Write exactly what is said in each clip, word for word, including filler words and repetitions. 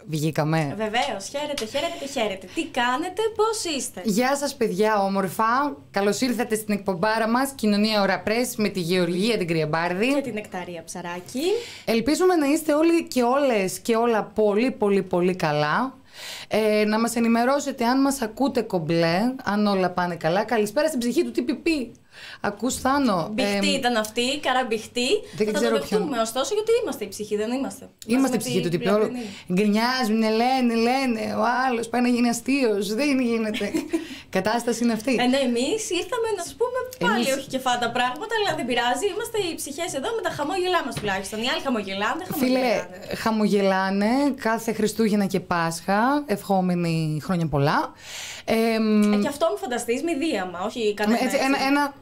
Βγήκαμε. Βεβαίως, χαίρετε, χαίρετε και χαίρετε. Τι κάνετε, πώς είστε? Γεια σας, παιδιά, όμορφα. Καλώς ήρθατε στην εκπομπάρα μας Κοινωνία Ώρα Πρες με τη Γεωργία την Κρυαμπάρδη και την Νεκταρία Ψαράκη. Ελπίζουμε να είστε όλοι και όλες και όλα πολύ πολύ πολύ καλά. Ε, να μας ενημερώσετε αν μας ακούτε κομπλέ, αν όλα πάνε καλά. Καλησπέρα στην ψυχή του τι πι πι. Ακούς, Θάνο. Μπιχτή ε, ήταν αυτή, καραμπιχτή. Δεν θα ξέρω το δεχτούμε, ποιον. ωστόσο, γιατί είμαστε η ψυχή, δεν είμαστε. Είμαστε η ψυχή του τι πι πι. Γκρινιάζουν, λένε, λένε. Ο άλλος πάει να γίνει αστείος. Δεν γίνεται. Κατάσταση είναι αυτή. Ε, ναι, εμείς ήρθαμε να σου πούμε πάλι Εμείς... όχι και φάτα πράγματα, αλλά δεν πειράζει. Είμαστε οι ψυχές εδώ με τα χαμόγελά μας τουλάχιστον. Οι άλλοι χαμογελάνε, Φίλε, χαμογελάνε κάθε Χριστούγεννα και Πάσχα. Ευχόμενοι χρόνια πολλά. Ε, ε, και αυτό μου φανταστείς με δίαμα, όχι κανένα. Έτσι, ένα, ένα...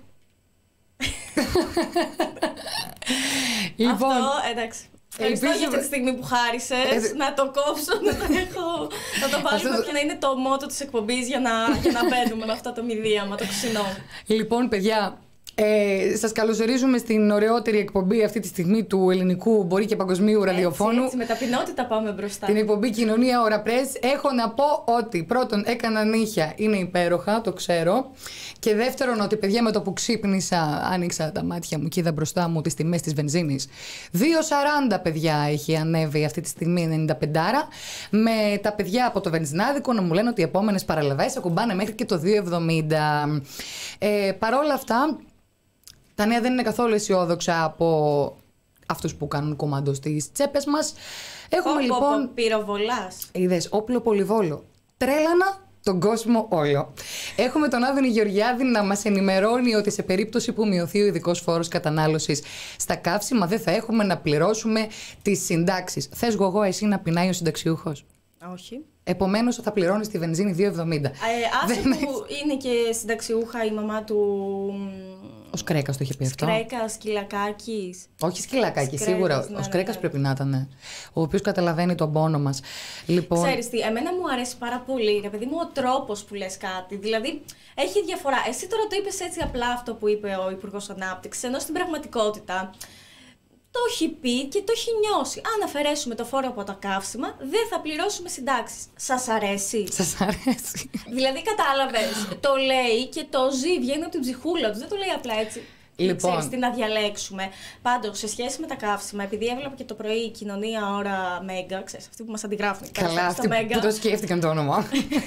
Λοιπόν, αυτό, εντάξει. Ευχαριστώ Ελπίζω... για αυτή τη στιγμή που χάρισες. Ε... Να το κόψω, να το έχω. Να το βάλουμε αυτό... και να είναι το μότο της εκπομπής για να, για να μπαίνουμε με αυτό το μηδίαμα, το ξινό. Λοιπόν, παιδιά, ε, σας καλωσορίζουμε στην ωραιότερη εκπομπή αυτή τη στιγμή του ελληνικού, μπορεί και παγκοσμίου ραδιοφώνου. Έτσι, έτσι, με ταπεινότητα πάμε μπροστά. Την εκπομπή Κοινωνία Ώρα Πρες. Έχω να πω ότι πρώτον έκανα νύχια, είναι υπέροχα, το ξέρω. Και δεύτερον ότι, παιδιά, με το που ξύπνησα, άνοιξα τα μάτια μου και είδα μπροστά μου τις τιμές της βενζίνης. δύο σαράντα, παιδιά, έχει ανέβει αυτή τη στιγμή, ενενήντα πέντε. Με τα παιδιά από το βενζινάδικο να μου λένε ότι οι επόμενες παραλαβές ακουμπάνε μέχρι και το δύο εβδομήντα. Ε, παρόλα αυτά, τα νέα δεν είναι καθόλου αισιόδοξα από αυτούς που κάνουν κομμάτι στις τσέπες μας. Έχουμε Όπο, λοιπόν. Πυροβολάς. Είδες, όπλο πολυβόλο. Τρέλανα τον κόσμο όλο. Έχουμε τον Άδωνη Γεωργιάδη να μας ενημερώνει ότι σε περίπτωση που μειωθεί ο ειδικός φόρος κατανάλωσης στα καύσιμα, δεν θα έχουμε να πληρώσουμε τις συντάξεις. Θες γογό εσύ να πεινάει ο συνταξιούχος? Όχι. Επομένως θα πληρώνεις τη βενζίνη δύο εβδομήντα. Ε, άσε που έχεις... είναι και συνταξιούχα η μαμά του. Ο Σκρέκας το είχε πει αυτό. Σκρέκας, Σκυλακάκης. Όχι Σκυλακάκη, Σκρέκας, σίγουρα. ναι, ο Σκρέκας ναι. πρέπει να ήταν. Ο οποίος καταλαβαίνει τον πόνο μας. Λοιπόν... Ξέρεις τι, εμένα μου αρέσει πάρα πολύ, ρε παιδί μου, ο τρόπος που λες κάτι. Δηλαδή, έχει διαφορά. Εσύ τώρα το είπες έτσι απλά αυτό που είπε ο Υπουργός Ανάπτυξης, ενώ στην πραγματικότητα το έχει πει και το έχει νιώσει. Αν αφαιρέσουμε το φόρο από τα καύσιμα, δεν θα πληρώσουμε συντάξεις. Σας αρέσει? Σας αρέσει. Δηλαδή, κατάλαβες. Το λέει και το ζει, βγαίνει από την ψυχούλα του. Δεν το λέει απλά έτσι. Λοιπόν. Ξέρεις τι να διαλέξουμε. Πάντως, σε σχέση με τα καύσιμα, επειδή έβλεπα και το πρωί η Κοινωνία Ώρα Μέγκα, ξέρεις, αυτοί που μας αντιγράφουν. Καλά, αυτοί που το σκέφτηκαν το όνομα.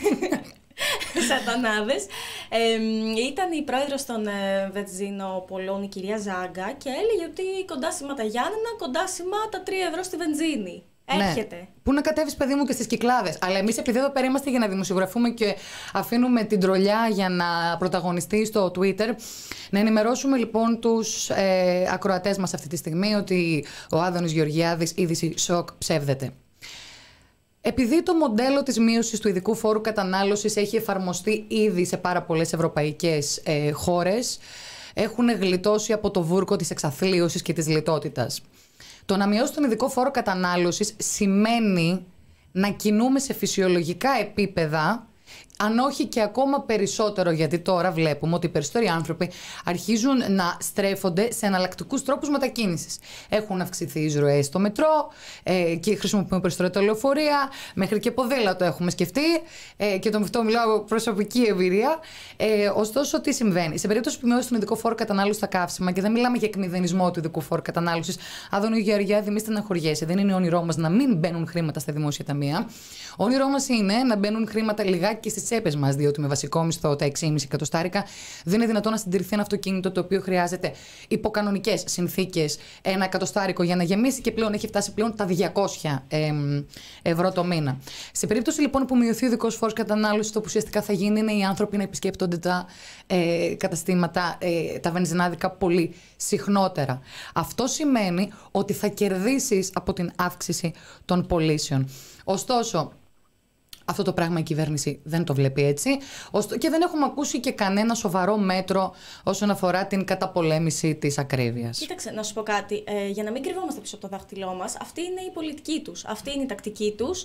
Σατανάδες. Ε, ήταν η πρόεδρος των ε, βενζινοπολών, η κυρία Ζάγκα, και έλεγε ότι κοντά σήμα τα Γιάννενα, κοντά σήμα τα τρία ευρώ στη βενζίνη. Έρχεται. Ναι. Πού να κατέβεις, παιδί μου, και στις Κυκλάδες. Αλλά εμείς, επειδή εδώ πέρα είμαστε για να δημοσιογραφούμε και αφήνουμε την τρολιά για να πρωταγωνιστεί στο Twitter, να ενημερώσουμε λοιπόν τους ε, ακροατές μας αυτή τη στιγμή ότι ο Άδωνης Γεωργιάδης, είδηση σοκ, ψεύδεται. Επειδή το μοντέλο της μείωσης του ειδικού φόρου κατανάλωσης έχει εφαρμοστεί ήδη σε πάρα πολλές ευρωπαϊκές ε, χώρες, έχουν γλιτώσει από το βούρκο της εξαθλίωσης και της λιτότητας. Το να μειώσει τον ειδικό φόρο κατανάλωσης σημαίνει να κινούμε σε φυσιολογικά επίπεδα, αν όχι και ακόμα περισσότερο, γιατί τώρα βλέπουμε ότι οι περισσότεροι άνθρωποι αρχίζουν να στρέφονται σε εναλλακτικούς τρόπους μετακίνησης. Έχουν αυξηθεί οι εισρωές στο μετρό ε, και χρησιμοποιούμε περισσότερο τα λεωφορεία, μέχρι και ποδήλατο έχουμε σκεφτεί ε, και το με αυτό μιλάω προσωπική εμπειρία. Ε, ωστόσο, τι συμβαίνει? Σε περίπτωση που μειώσει τον ειδικό φόρο κατανάλωσης στα καύσιμα, και δεν μιλάμε για εκμηδενισμό του ειδικού φόρου κατανάλωσης, Άδωνη Γεωργιάδη, μη στεναχωριέσαι, δεν είναι όνειρό μας να μην μπαίνουν χρήματα στα δημόσια ταμεία. Όνειρό μας είναι να μπαίνουν χρήματα λιγάκι και στις τσέπες μας, διότι με βασικό μισθό τα έξι κόμμα πέντε εκατοστάρικα δεν είναι δυνατόν να συντηρηθεί ένα αυτοκίνητο το οποίο χρειάζεται υπό κανονικές συνθήκες ένα εκατοστάρικο για να γεμίσει και πλέον έχει φτάσει πλέον τα διακόσια ευρώ το μήνα. Σε περίπτωση λοιπόν που μειωθεί ο ειδικός φόρος κατανάλωσης, το που ουσιαστικά θα γίνει είναι οι άνθρωποι να επισκέπτονται τα ε, καταστήματα, ε, τα βενζινάδικα πολύ συχνότερα. Αυτό σημαίνει ότι θα κερδίσεις από την αύξηση των πωλήσεων. Ωστόσο, αυτό το πράγμα η κυβέρνηση δεν το βλέπει έτσι και δεν έχουμε ακούσει και κανένα σοβαρό μέτρο όσον αφορά την καταπολέμηση της ακρίβειας. Κοίταξε, να σου πω κάτι. Ε, για να μην κρυβόμαστε πίσω από το δάχτυλό μας, αυτή είναι η πολιτική τους. Αυτή είναι η τακτική τους.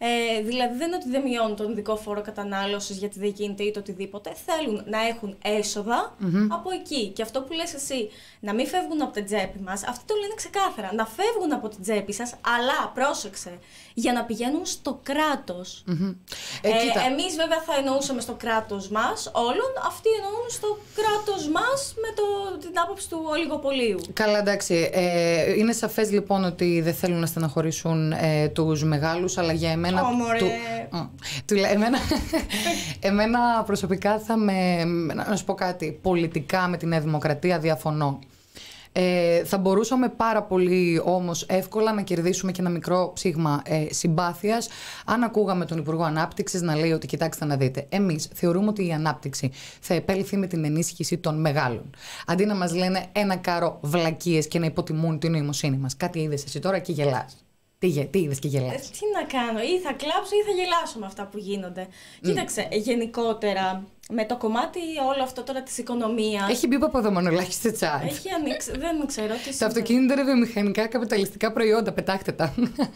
Ε, δηλαδή δεν είναι ότι δεν μειώνουν τον ειδικό φόρο κατανάλωσης γιατί δεν γίνεται ή το οτιδήποτε. Θέλουν να έχουν έσοδα mm-hmm. από εκεί. Και αυτό που λες εσύ, να μην φεύγουν από την τσέπη μας, αυτοί το λένε ξεκάθαρα. Να φεύγουν από την τσέπη σας, αλλά πρόσεξε, για να πηγαίνουν στο κράτος. Mm-hmm. Ε, ε, εμείς βέβαια θα εννοούσαμε στο κράτος μας όλων, αυτοί εννοούν στο κράτος μας με το, την άποψη του ολιγοπολίου. Καλά, εντάξει. Ε, είναι σαφές λοιπόν ότι δεν θέλουν να στεναχωρήσουν ε, τους μεγάλους, αλλά για εμένα. Oh, του, του, εμένα, εμένα προσωπικά θα με. Να σου πω κάτι. Πολιτικά με τη Νέα Δημοκρατία διαφωνώ. Ε, θα μπορούσαμε πάρα πολύ όμως εύκολα να κερδίσουμε και ένα μικρό ψήγμα ε, συμπάθειας αν ακούγαμε τον Υπουργό Ανάπτυξης να λέει ότι κοιτάξτε να δείτε, εμείς θεωρούμε ότι η ανάπτυξη θα επέλθει με την ενίσχυση των μεγάλων. Αντί να μας λένε ένα κάρο βλακίες και να υποτιμούν την νοημοσύνη μας. Κάτι είδες εσύ τώρα και γελάς. Τι, τι είδες και γελάς. Ε, τι να κάνω, ή θα κλάψω ή θα γελάσω με αυτά που γίνονται. Mm. Κοίταξε, γενικότερα με το κομμάτι όλο αυτό τώρα της οικονομίας. Έχει μπει Παπαδομανολάκη στο chat. Έχει ανοίξει, δεν ξέρω τι. Τα αυτοκίνητα είναι βιομηχανικά καπιταλιστικά προϊόντα, πετάχτε τα.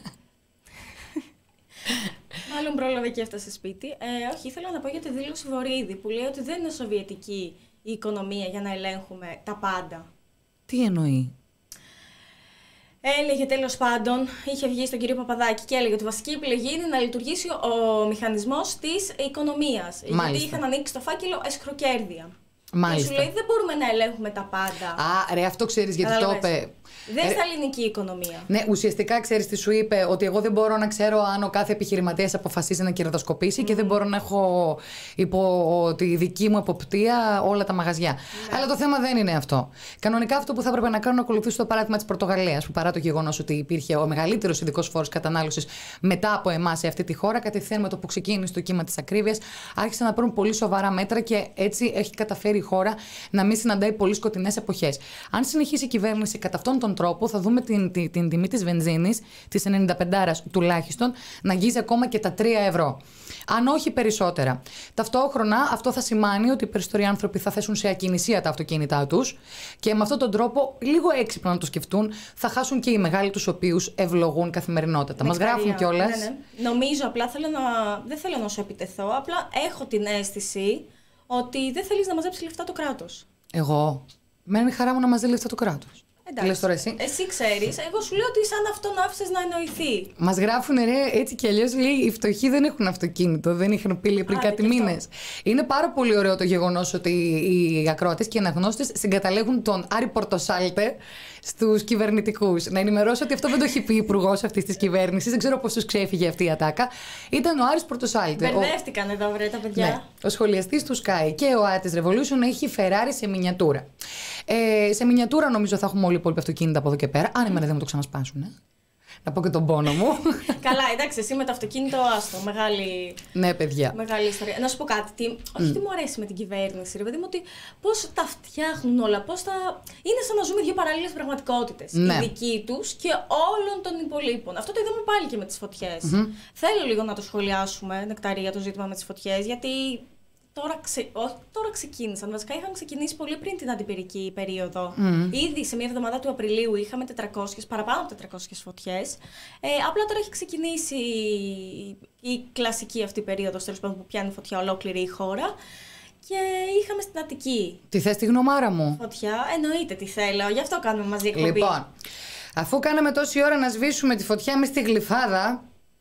Μάλλον πρόλαβε και έφτασε σπίτι. Ε, όχι, ήθελα να πω για τη δήλωση Βορίδη που λέει ότι δεν είναι σοβιετική η οικονομία για να ελέγχουμε τα πάντα. Τι εννοεί. Έλεγε τέλος πάντων, είχε βγει στον κύριο Παπαδάκη και έλεγε ότι η βασική επιλογή είναι να λειτουργήσει ο μηχανισμός της οικονομίας. Μάλιστα. Γιατί είχαν ανοίξει το φάκελο εσχροκέρδεια. Μάλιστα. Και σου λέει δεν μπορούμε να ελέγχουμε τα πάντα. Α, ρε, αυτό ξέρεις γιατί το είπε. Δεν στα ελληνική οικονομία. Ναι, ουσιαστικά ξέρεις τι σου είπε, ότι εγώ δεν μπορώ να ξέρω αν ο κάθε επιχειρηματίας αποφασίζει να κερδοσκοπήσει mm. και δεν μπορώ να έχω υπό τη δική μου εποπτεία όλα τα μαγαζιά. Ναι. Αλλά το θέμα δεν είναι αυτό. Κανονικά αυτό που θα έπρεπε να κάνω είναι να ακολουθήσω το παράδειγμα της Πορτογαλίας, που παρά το γεγονός ότι υπήρχε ο μεγαλύτερος ειδικός φόρος κατανάλωσης μετά από εμάς σε αυτή τη χώρα, κατευθείαν με το που ξεκίνησε το κύμα της ακρίβειας, άρχισαν να παίρνουν πολύ σοβαρά μέτρα και έτσι έχει καταφέρει η χώρα να μην συναντάει πολύ σκοτεινές εποχές. Αν συνεχίσει η κυβέρνηση κατά αυτόν τον τρόπο, θα δούμε την, την, την τιμή της βενζίνης, της ενενήντα πέντε τουλάχιστον, να αγγίζει ακόμα και τα τρία ευρώ. Αν όχι περισσότερα. Ταυτόχρονα, αυτό θα σημαίνει ότι οι περισσότεροι άνθρωποι θα θέσουν σε ακινησία τα αυτοκίνητά τους και με αυτόν τον τρόπο, λίγο έξυπνα να το σκεφτούν, θα χάσουν και οι μεγάλοι τους οποίους ευλογούν καθημερινότατα. Μας γράφουν κιόλας. Ναι, ναι. Νομίζω, απλά θέλω να... δεν θέλω να σου επιτεθώ, απλά έχω την αίσθηση ότι δεν θέλεις να μαζέψει λεφτά το κράτος. Εγώ. Μένει χαρά μου να μαζεύει λεφτά το κράτος. Εντάξει, τώρα εσύ. Εσύ ξέρεις, εγώ σου λέω ότι σαν αυτόν άφησες να εννοηθεί. Μας γράφουν ρε, έτσι κι αλλιώς λέει οι φτωχοί δεν έχουν αυτοκίνητο, δεν είχαν πύλη πριν κάτι μήνες. Είναι πάρα πολύ ωραίο το γεγονός ότι οι ακροατές και οι αναγνώστες συγκαταλέγουν τον Άρη Πορτοσάλτε στους κυβερνητικούς. Να ενημερώσω ότι αυτό δεν το έχει πει υπουργός αυτής της κυβέρνησης, δεν ξέρω πώς τους ξέφυγε αυτή η ατάκα. Ήταν ο Άρης Πορτοσάλτε. Μπερδεύτηκαν ο... εδώ, βρε τα παιδιά. Ναι, ο σχολιαστής του Sky και ο Artist Revolution έχει Ferrari σε μινιατούρα. Ε, σε μινιατούρα νομίζω θα έχουμε όλοι οι υπόλοιποι αυτοκίνητα από εδώ και πέρα. Αν εμένα δεν μου το ξανασπάσουν. Ε. Να πω και τον πόνο μου. Καλά, εντάξει, εσύ με το αυτοκίνητο άστο. Μεγάλη. Ναι, παιδιά. Μεγάλη ιστορία. Να σου πω κάτι. Τι... Mm. Όχι, τι μου αρέσει με την κυβέρνηση, ρε παιδί μου, ότι πώς τα φτιάχνουν όλα. Πώς τα... Είναι σαν να ζούμε δύο παράλληλες πραγματικότητες. Ναι. Η δική τους και όλων των υπολείπων. Αυτό το είδαμε πάλι και με τις φωτιές. Mm-hmm. Θέλω λίγο να το σχολιάσουμε, Νεκταρία, το ζήτημα με τις φωτιές, γιατί. Τώρα, ξε... Όχι, τώρα ξεκίνησαν. Βασικά είχαν ξεκινήσει πολύ πριν την αντιπυρική περίοδο. Mm. Ήδη σε μια εβδομάδα του Απριλίου είχαμε τετρακόσιες, παραπάνω από τετρακόσιες φωτιές. Ε, απλά τώρα έχει ξεκινήσει η κλασική αυτή περίοδος, τέλος πάντων, που πιάνει φωτιά ολόκληρη η χώρα. Και είχαμε στην Αττική. Τι θες τη γνωμάρα μου? Φωτιά, εννοείται τι θέλω. Γι' αυτό κάνουμε μαζί εκπομπή. Λοιπόν, αφού κάναμε τόση ώρα να σβήσουμε τη φωτιά μες στη Γλυφάδα.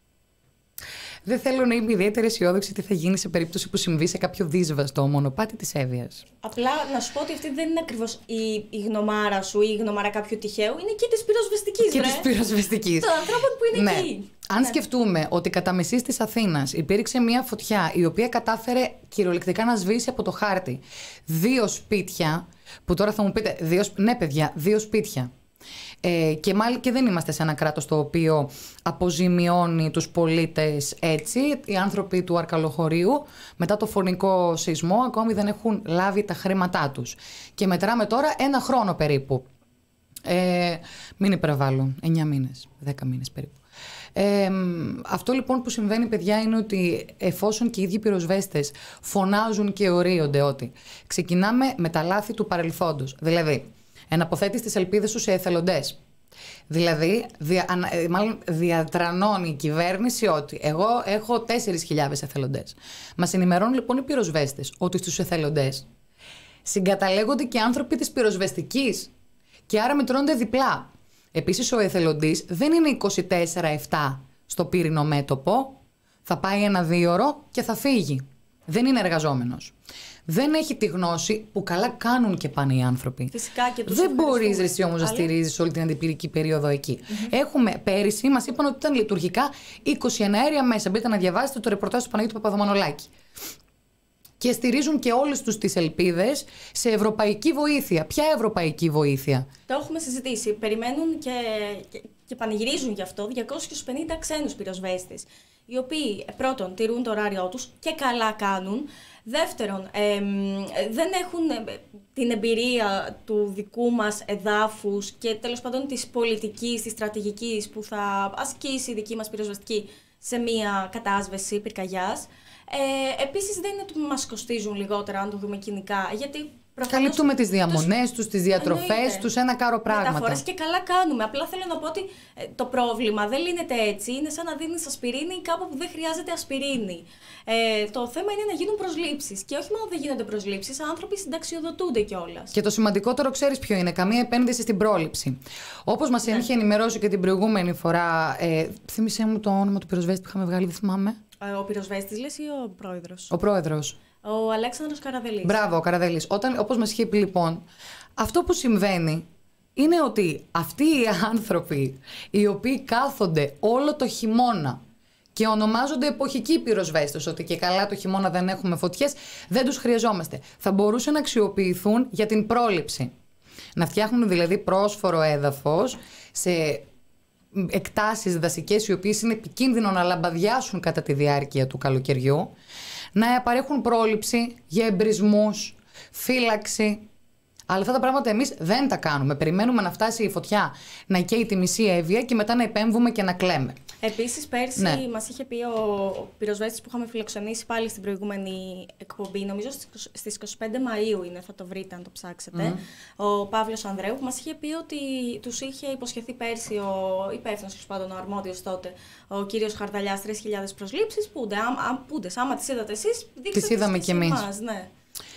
Δεν θέλω να είμαι ιδιαίτερα αισιόδοξη τι θα γίνει σε περίπτωση που συμβεί σε κάποιο δύσβαστο μονοπάτι της Εύβοιας. Απλά να σου πω ότι αυτή δεν είναι ακριβώς η, η γνωμάρα σου ή η γνωμάρα κάποιου τυχαίου, είναι και της πυροσβεστικής. Και της πυροσβεστικής. Των ανθρώπων που είναι ναι. εκεί. Αν ναι. σκεφτούμε ότι κατά μεσής της Αθήνας υπήρξε μια φωτιά η οποία κατάφερε κυριολεκτικά να σβήσει από το χάρτη δύο σπίτια, που τώρα θα μου πείτε, δύο, ναι παιδιά, δύο σπίτια. Ε, και, μάλλον, και δεν είμαστε σε ένα κράτος το οποίο αποζημιώνει τους πολίτες έτσι. Οι άνθρωποι του Αρκαλοχωρίου μετά το φωνικό σεισμό ακόμη δεν έχουν λάβει τα χρήματά τους. Και μετράμε τώρα ένα χρόνο περίπου. Ε, μην υπερβάλλω, εννιά μήνες, δέκα μήνες περίπου. Ε, αυτό λοιπόν που συμβαίνει, παιδιά, είναι ότι εφόσον και οι ίδιοι πυροσβέστες φωνάζουν και ορίονται ότι ξεκινάμε με τα λάθη του παρελθόντος, δηλαδή εναποθέτεις τις ελπίδες σου σε εθελοντές, Δηλαδή, δια, ανα, μάλλον διατρανώνει η κυβέρνηση ότι εγώ έχω τέσσερις χιλιάδες εθελοντές. Μας ενημερώνουν λοιπόν οι πυροσβέστες ότι στους εθελοντές συγκαταλέγονται και άνθρωποι της πυροσβεστικής και άρα μετρώνται διπλά. Επίσης, ο εθελοντής δεν είναι είκοσι τέσσερα επτά στο πύρινο μέτωπο, θα πάει ένα δίωρο και θα φύγει. Δεν είναι εργαζόμενος. Δεν έχει τη γνώση που καλά κάνουν και πάνε οι άνθρωποι. Φυσικά και τους δεν μπορείς εσύ όμως να στηρίζεις όλη την αντιπυρική περίοδο εκεί. Mm-hmm. Έχουμε πέρυσι, μας είπαν ότι ήταν λειτουργικά είκοσι εναέρια μέσα. Μπείτε να διαβάσετε το ρεπορτάζ του Παναγιώτη Παπαδομανολάκη. Και στηρίζουν και όλες τους τις ελπίδες σε ευρωπαϊκή βοήθεια. Ποια ευρωπαϊκή βοήθεια? Το έχουμε συζητήσει. Περιμένουν και, και, και πανηγυρίζουν γι' αυτό διακόσιους πενήντα ξένους πυροσβέστες, οι οποίοι πρώτον τηρούν το ωράριό τους και καλά κάνουν. Δεύτερον, ε, δεν έχουν την εμπειρία του δικού μας εδάφους και τέλος πάντων της πολιτικής, της στρατηγικής που θα ασκήσει η δική μας πυροσβεστική σε μια κατάσβεση πυρκαγιάς. Ε, επίσης δεν είναι ότι μας κοστίζουν λιγότερα αν το δούμε κοινικά, γιατί προφανώς καλύπτουμε τις διαμονές τους, τις διατροφές τους, ένα κάρο πράγματα. Μεταφορές και καλά κάνουμε. Απλά θέλω να πω ότι ε, το πρόβλημα δεν λύνεται έτσι. Είναι σαν να δίνεις ασπιρίνη κάπου που δεν χρειάζεται ασπιρίνη. Ε, το θέμα είναι να γίνουν προσλήψεις. Και όχι μόνο δεν γίνονται προσλήψεις, άνθρωποι συνταξιοδοτούνται κιόλας. Και το σημαντικότερο ξέρεις ποιο είναι? Καμία επένδυση στην πρόληψη. Όπως μας ναι. είχε ενημερώσει και την προηγούμενη φορά. Ε, θύμισέ μου το όνομα του πυροσβέστη που είχαμε βγάλει, δεν θυμάμαι. Ο πυροσβέστης λες ή ο πρόεδρος? Ο πρόεδρος. Ο Αλέξανδρος Καραδελής. Μπράβο, ο Καραδελής. Όταν, όπως μας είχε πει λοιπόν, αυτό που συμβαίνει είναι ότι αυτοί οι άνθρωποι οι οποίοι κάθονται όλο το χειμώνα και ονομάζονται εποχικοί πυροσβέστες, ότι και καλά το χειμώνα δεν έχουμε φωτιές, δεν τους χρειαζόμαστε. Θα μπορούσαν να αξιοποιηθούν για την πρόληψη. Να φτιάχνουν δηλαδή πρόσφορο έδαφος σε εκτάσεις δασικές οι οποίες είναι επικίνδυνο να λαμπαδιάσουν κατά τη διάρκεια του καλοκαιριού, να παρέχουν πρόληψη για εμπρισμούς, φύλαξη. Αλλά αυτά τα πράγματα εμείς δεν τα κάνουμε. Περιμένουμε να φτάσει η φωτιά, να καίει τη μισή Εύβοια και μετά να επέμβουμε και να κλαίμε. Επίσης, πέρσι ναι. μας είχε πει ο πυροσβέστης που είχαμε φιλοξενήσει πάλι στην προηγούμενη εκπομπή, νομίζω στις είκοσι πέντε Μαΐου είναι, θα το βρείτε αν το ψάξετε, mm. ο Παύλος Ανδρέου, που μας είχε πει ότι τους είχε υποσχεθεί πέρσι ο υπεύθυνος, τέλος πάντων ο αρμόδιος τότε, ο κύριος Χαρδαλιάς, τρεις χιλιάδες προσλήψεις. Πούντε, άμα, άμα τις είδατε εσείς, δείξτε τις είδαμε και εμάς. Ναι.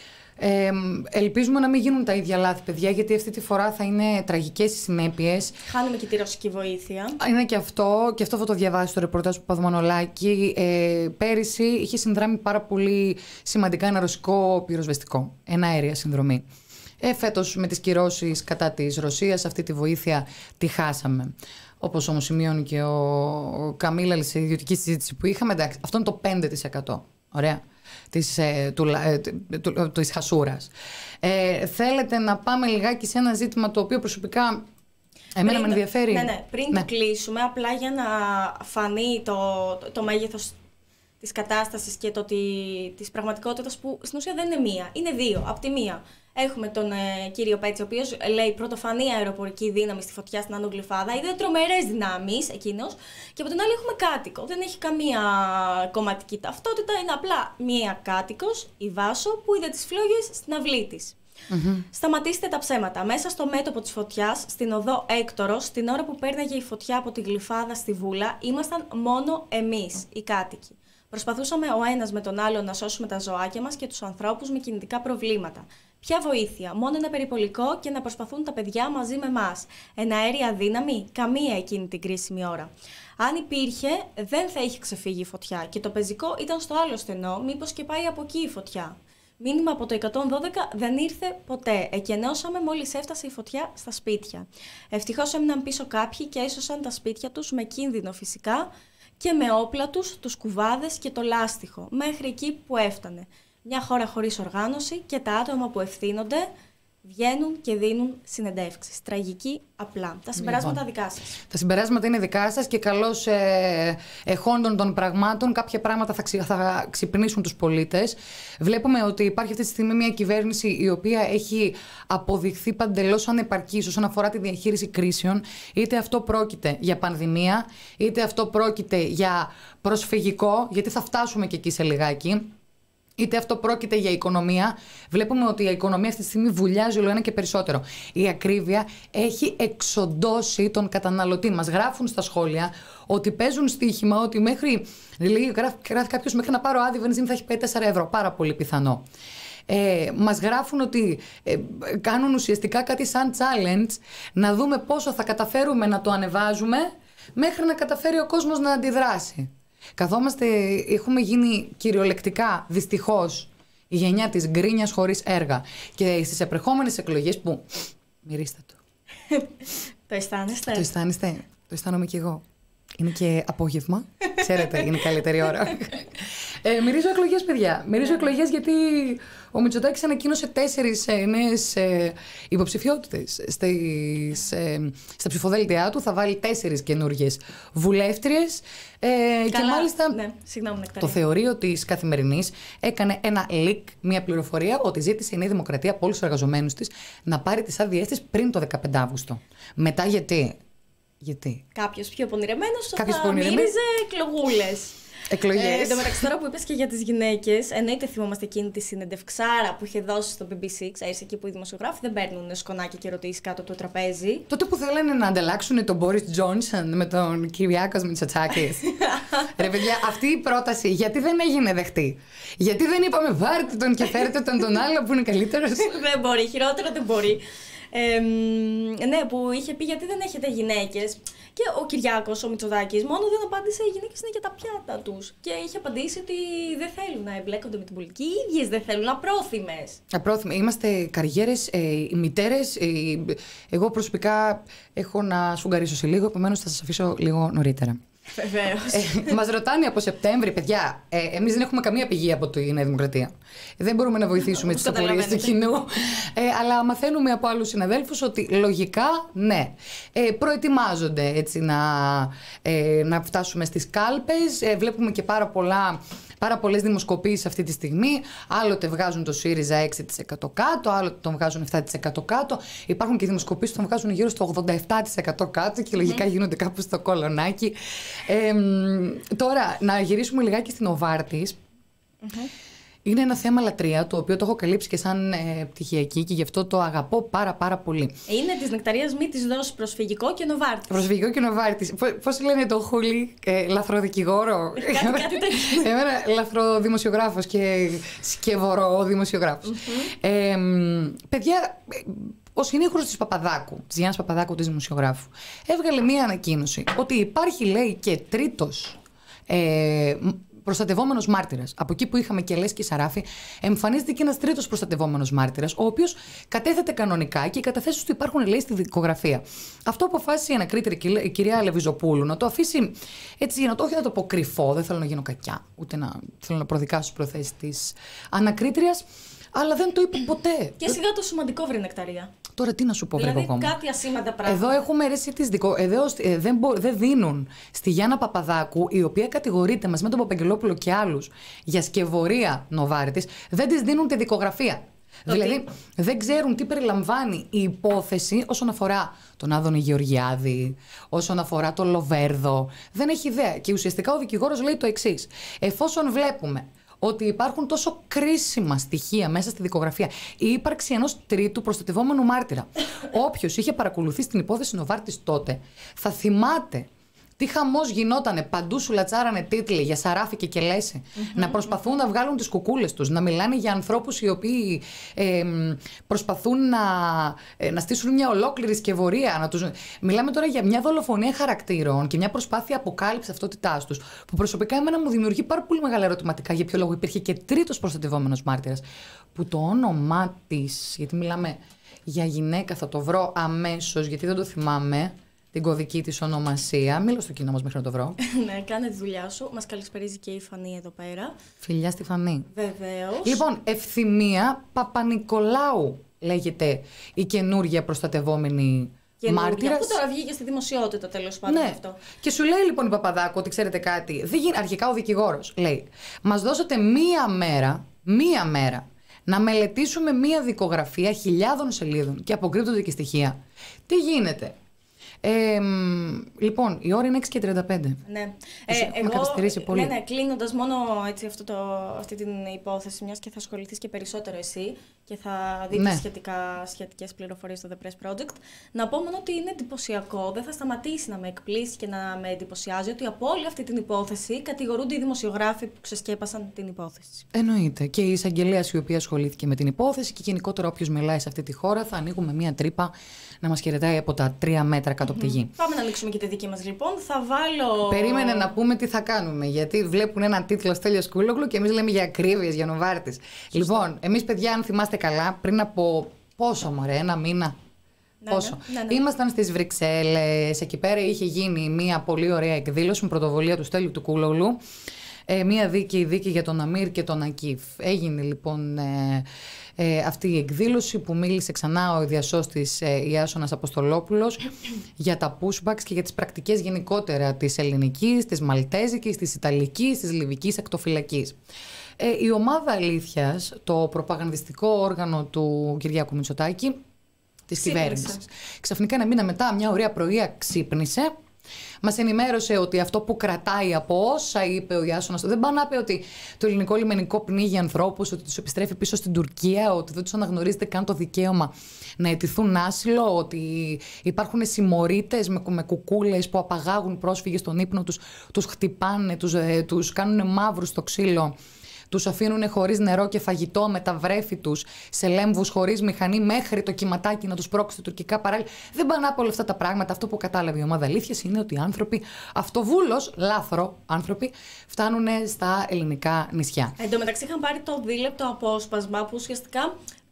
Ε, ελπίζουμε να μην γίνουν τα ίδια λάθη, παιδιά, γιατί αυτή τη φορά θα είναι τραγικές οι συνέπειες. Χάνουμε και τη ρωσική βοήθεια. Είναι και αυτό, και αυτό θα το διαβάσει στο ρεπορτάζ του Παπαδομανολάκη. Ε, πέρυσι είχε συνδράμει πάρα πολύ σημαντικά ένα ρωσικό πυροσβεστικό, ένα αέρια συνδρομή. Ε, φέτος με τις κυρώσεις κατά της Ρωσίας αυτή τη βοήθεια τη χάσαμε. Όπως όμως σημειώνει και ο, ο Καμίλα σε ιδιωτική συζήτηση που είχαμε, εντάξει, αυτό είναι το πέντε τοις εκατό. Ωραία. Της, ε, του, ε, του, του, της χασούρας. Ε, θέλετε να πάμε λιγάκι σε ένα ζήτημα το οποίο προσωπικά εμένα πριν, με ενδιαφέρει. Ναι, ναι, πριν ναι. το κλείσουμε, απλά για να φανεί το, το, το μέγεθος της κατάστασης και το, τη, της πραγματικότητας που στην ουσία δεν είναι μία, είναι δύο. Απ' τη μία έχουμε τον ε, κύριο Πέτση, ο οποίος λέει πρωτοφανή αεροπορική δύναμη στη φωτιά στην Άνω Γλυφάδα, είδε τρομερές δυνάμεις εκείνος, και από την άλλη έχουμε κάτοικο. Δεν έχει καμία κομματική ταυτότητα, είναι απλά μία κάτοικος, η Βάσο, που είδε τις φλόγες στην αυλή της. Mm-hmm. Σταματήστε τα ψέματα. Μέσα στο μέτωπο της φωτιάς, στην οδό Έκτορος, την ώρα που πέρναγε η φωτιά από τη Γλυφάδα στη Βούλα, ήμασταν μόνο εμείς, οι κάτοικοι. Προσπαθούσαμε ο ένας με τον άλλο να σώσουμε τα ζωάκια μας και τους ανθρώπους με κινητικά προβλήματα. Ποια βοήθεια? Μόνο ένα περιπολικό και να προσπαθούν τα παιδιά μαζί με εμάς. Εναέρια δύναμη? Καμία εκείνη την κρίσιμη ώρα. Αν υπήρχε, δεν θα είχε ξεφύγει η φωτιά και το πεζικό ήταν στο άλλο στενό, μήπως και πάει από εκεί η φωτιά. Μήνυμα από το εκατόν δώδεκα δεν ήρθε ποτέ. Εκενώσαμε μόλις έφτασε η φωτιά στα σπίτια. Ευτυχώς έμειναν πίσω κάποιοι και έσωσαν τα σπίτια τους με κίνδυνο φυσικά και με όπλα τους, τους κουβάδες και το λάστιχο, μέχρι εκεί που έφτανε. Μια χώρα χωρίς οργάνωση και τα άτομα που ευθύνονται βγαίνουν και δίνουν συνεντεύξεις. Τραγική απλά. Τα συμπεράσματα λοιπόν, δικά σας. Τα συμπεράσματα είναι δικά σας και καλώς ε, εχόντων των πραγμάτων κάποια πράγματα θα, ξυ, θα ξυπνήσουν τους πολίτες. Βλέπουμε ότι υπάρχει αυτή τη στιγμή μια κυβέρνηση η οποία έχει αποδειχθεί παντελώς ανεπαρκής όσον αφορά τη διαχείριση κρίσεων. Είτε αυτό πρόκειται για πανδημία, είτε αυτό πρόκειται για προσφυγικό, γιατί θα φτάσουμε και εκεί σε λιγάκι. είτε αυτό πρόκειται για οικονομία. Βλέπουμε ότι η οικονομία αυτή τη στιγμή βουλιάζει όλο ένα και περισσότερο. Η ακρίβεια έχει εξοντώσει τον καταναλωτή. Μας γράφουν στα σχόλια ότι παίζουν στοίχημα, ότι μέχρι. Λέει, γράφει κάποιος, μέχρι να πάρω άδεια βενζίνη θα έχει πάει τέσσερα ευρώ. Πάρα πολύ πιθανό. Ε, μας γράφουν ότι ε, κάνουν ουσιαστικά κάτι σαν challenge, να δούμε πόσο θα καταφέρουμε να το ανεβάζουμε μέχρι να καταφέρει ο κόσμος να αντιδράσει. Καθόμαστε, έχουμε γίνει κυριολεκτικά, δυστυχώς, η γενιά της γκρίνιας χωρίς έργα. Και στις επερχόμενες εκλογές που... Μυρίστε το. Το αισθάνεστε? Το αισθάνεστε? Το αισθάνομαι κι εγώ. Είναι και απόγευμα. Ξέρετε, είναι η καλύτερη ώρα. Ε, μυρίζω εκλογές, παιδιά. Μυρίζω εκλογές γιατί ο Μητσοτάκης ανακοίνωσε τέσσερις ε, νέες ε, υποψηφιότητες. Στις, ε, στα ψηφοδέλτια του θα βάλει τέσσερις καινούργιες βουλεύτριες. Ε, και μάλιστα ναι. Συγγνώμη, το θεωρείο της Καθημερινής έκανε ένα leak, μια πληροφορία ότι ζήτησε η Νέα Δημοκρατία από όλους τους εργαζομένους της να πάρει τις άδειές της πριν το δεκαπέντε Αυγούστου. Μετά γιατί... Γιατί? Κάποιος πιο πονηρεμένος θα πονηρεμένος... μύριζε εκλογούλες. Εκλογές. Ε, εν τω μεταξύ, τώρα που είπες και για τις γυναίκες, εννοείται θυμόμαστε εκείνη τη συνεντευξάρα που είχε δώσει στο μπι μπι σι. Ξέρεις, εκεί που οι δημοσιογράφοι δεν παίρνουν σκονάκια και ερωτήσεις κάτω από το τραπέζι. Τότε που θέλανε να ανταλλάξουν τον Μπόρις Τζόνσον με τον Κυριάκος Μητσοτάκη. Ρε παιδιά, αυτή η πρόταση γιατί δεν έγινε δεχτή? Γιατί δεν είπαμε βάρτε τον και φέρετε τον τον άλλο που είναι καλύτερος? Δεν μπορεί, χειρότερο δεν μπορεί. Ε, ναι, που είχε πει γιατί δεν έχετε γυναίκες. Και ο Κυριάκος, ο Μητσοτάκης, μόνο δεν απάντησε οι γυναίκες είναι για τα πιάτα τους. Και είχε απαντήσει ότι δεν θέλουν να εμπλέκονται με την πολιτική, οι ίδιες δεν θέλουν, απρόθυμες. Απρόθυμες. Είμαστε καριέρες, ε, οι μητέρες. Ε, εγώ προσωπικά έχω να σφουγγαρίσω σε λίγο, επομένως θα σας αφήσω λίγο νωρίτερα. Βεβαίως. Ε, μας ρωτάνε από Σεπτέμβρη, παιδιά, ε, εμείς δεν έχουμε καμία πηγή από τη Νέα Δημοκρατία. Δεν μπορούμε να βοηθήσουμε τις απορίες του κοινού. Ε, αλλά μαθαίνουμε από άλλους συναδέλφους ότι λογικά ναι. Ε, προετοιμάζονται έτσι να, ε, να φτάσουμε στις κάλπες. Ε, βλέπουμε και πάρα πολλά. Πάρα πολλές δημοσκοπήσεις αυτή τη στιγμή. Άλλοτε βγάζουν το ΣΥΡΙΖΑ έξι τοις εκατό κάτω, άλλοτε τον βγάζουν επτά τοις εκατό κάτω. Υπάρχουν και δημοσκοπήσεις που τον βγάζουν γύρω στο ογδόντα επτά τοις εκατό κάτω και λογικά mm. γίνονται κάπου στο κολονάκι. Ε, τώρα, να γυρίσουμε λιγάκι στην Νοβάρτης. Mm-hmm. Είναι ένα θέμα λατρεία, το οποίο το έχω καλύψει και σαν ε, πτυχιακή και γι' αυτό το αγαπώ πάρα πάρα πολύ. Είναι της Νεκταρίας μη της δώσει προσφυγικό και Νοβάρτης. Προσφυγικό και Νοβάρτης. Πώς λένε το Χούλι, ε, λαθροδικηγόρο. Κάτι, κάτι τέτοιο. Εμένα λαθροδημοσιογράφος και σκευωρό δημοσιογράφος. Mm-hmm. Ε, παιδιά, ο συνήγορος της Παπαδάκου, της Γιάννης Παπαδάκου, της δημοσιογράφου, έβγαλε μία ανακοίνωση ότι υπάρχει, λέει, και τρίτος ε, προστατευόμενος μάρτυρας. Από εκεί που είχαμε και Λέσκη Σαράφη, εμφανίζεται και ένας τρίτος προστατευόμενος μάρτυρας, ο οποίος κατέθεται κανονικά και οι καταθέσεις του υπάρχουν, λέει, στη δικογραφία. Αυτό αποφάσισε η ανακρίτρια η κυρία Λεβιζοπούλου να το αφήσει έτσι, να το όχι να το πω κρυφό, δεν θέλω να γίνω κακιά, ούτε να θέλω να προδικάσω τις προθέσεις της ανακρίτριας, αλλά δεν το είπε ποτέ. Και σιγά το σημαντικό, βρε Νεκταρία. Τώρα τι να σου πω, δηλαδή, βρε κόμμα. Κάτι ασήμαντα πράγματα. Εδώ έχουμε αιρέσει τις δικο... Εδώ ε, δεν, μπο... δεν δίνουν στη Γιάννα Παπαδάκου, η οποία κατηγορείται μαζί με τον Παπαγγελόπουλο και άλλους για σκευωρία Νοβάρτης, δεν της δίνουν τη δικογραφία. Το δηλαδή, τι... δεν ξέρουν τι περιλαμβάνει η υπόθεση όσον αφορά τον Άδωνη Γεωργιάδη, όσον αφορά τον Λοβέρδο. Δεν έχει ιδέα. Και ουσιαστικά ο δικηγόρος λέει το εξής. Εφόσον βλέπουμε ότι υπάρχουν τόσο κρίσιμα στοιχεία μέσα στη δικογραφία, η ύπαρξη ενός τρίτου προστατευόμενου μάρτυρα. Όποιος είχε παρακολουθήσει την υπόθεση Νοβάρτης τότε, θα θυμάται τι χαμός γινότανε, παντού σου λατσάρανε τίτλοι για Σαράφη και Κελέση, mm-hmm. να προσπαθούν να βγάλουν τις κουκούλες τους, να μιλάνε για ανθρώπους οι οποίοι ε, προσπαθούν να, ε, να στήσουν μια ολόκληρη σκευωρία. Να τους... Μιλάμε τώρα για μια δολοφονία χαρακτήρων και μια προσπάθεια αποκάλυψης ταυτότητάς τους, που προσωπικά εμένα μου δημιουργεί πάρα πολύ μεγάλα ερωτηματικά για ποιο λόγο υπήρχε και τρίτος προστατευόμενος μάρτυρας, που το όνομά της, γιατί μιλάμε για γυναίκα, θα το βρω αμέσως, γιατί δεν το θυμάμαι. Την κωδική της ονομασία. Μίλω στο κοινό μας μέχρι να το βρω. Ναι, κάνε τη δουλειά σου. Μας καλησπερίζει και η Φανή εδώ πέρα. Φιλιά στη Φανή. Βεβαίως. Λοιπόν, Ευθυμία Παπα-Νικολάου λέγεται η καινούργια προστατευόμενη μάρτυρας. Που τώρα βγήκε στη δημοσιότητα, τέλος πάντων, ναι. Αυτό. Και σου λέει λοιπόν η Παπαδάκου ότι ξέρετε κάτι. Δεν γίνει... Αρχικά ο δικηγόρος λέει: μας δώσατε μία μέρα, μία μέρα να μελετήσουμε μία δικογραφία χιλιάδων σελίδων και αποκρύπτονται και στοιχεία. Τι γίνεται? Ε, λοιπόν, η ώρα είναι έξι και τριάντα πέντε. Ναι. Ε, εγώ, καθυστερήσει πολύ. Ναι, ναι, κλείνοντας μόνο έτσι αυτό το, αυτή την υπόθεση, μιας και θα ασχοληθείς και περισσότερο εσύ και θα δείτε ναι. σχετικά, σχετικές πληροφορίες στο The Press Project, να πω μόνο ότι είναι εντυπωσιακό, δεν θα σταματήσει να με εκπλήσει και να με εντυπωσιάζει ότι από όλη αυτή την υπόθεση κατηγορούνται οι δημοσιογράφοι που ξεσκέπασαν την υπόθεση. Εννοείται. Και η εισαγγελέας η οποία ασχολήθηκε με την υπόθεση και γενικότερα όποιος μιλάει σε αυτή τη χώρα θα ανοίγουμε μία τρύπα να μας χαιρετάει από τα τρία μέτρα κάτω από τη γη. Πάμε να ανοίξουμε και τη δική μας λοιπόν. Θα βάλω. Περίμενε να πούμε τι θα κάνουμε. Γιατί βλέπουν έναν τίτλο Στέλιος Κούλογλου και εμείς λέμε για ακρίβειες, για Νοβάρτης. Λοιπόν, εμείς παιδιά, αν θυμάστε καλά, πριν από πόσο μωρέ, ένα μήνα. Ναι, πόσο. Ναι, ναι, ναι. Ήμασταν στις Βρυξέλλες. Εκεί πέρα είχε γίνει μια πολύ ωραία εκδήλωση με πρωτοβουλία του Στέλιου του Κούλογλου. Ε, μια δίκαιη δίκη για τον Αμίρ και τον Ακίφ. Έγινε λοιπόν ε, ε, αυτή η εκδήλωση που μίλησε ξανά ο διασώστης ε, Ιάσονας Αποστολόπουλος για τα pushbacks και για τις πρακτικές γενικότερα της ελληνικής, της μαλτέζικης, της ιταλικής, της λιβικής ακτοφυλακής. Ε, η ομάδα Αλήθειας, το προπαγανδιστικό όργανο του Κυριάκου Μητσοτάκη, της κυβέρνησης, ξαφνικά ένα μήνα μετά, μια ωραία πρωία ξύπνησε. Μας ενημέρωσε ότι αυτό που κρατάει από όσα είπε ο Ιάσονας, δεν πάει να πει ότι το ελληνικό λιμενικό πνίγει ανθρώπους, ότι τους επιστρέφει πίσω στην Τουρκία, ότι δεν τους αναγνωρίζεται καν το δικαίωμα να αιτηθούν άσυλο, ότι υπάρχουν συμμορίτες με, με κουκούλες που απαγάγουν πρόσφυγες στον ύπνο τους, τους χτυπάνε, τους, ε, τους κάνουν μαύρους στο ξύλο. Τους αφήνουν χωρίς νερό και φαγητό με τα βρέφη τους σε λέμβους χωρίς μηχανή μέχρι το κυματάκι να τους πρόξει τουρκικά παράλια. Δεν πάνε από όλα αυτά τα πράγματα. Αυτό που κατάλαβε η ομάδα Αλήθειας είναι ότι οι άνθρωποι, αυτοβούλος, λάθρο άνθρωποι, φτάνουν στα ελληνικά νησιά. Εν τω μεταξύ είχαν πάρει το δίλεπτο απόσπασμα που ουσιαστικά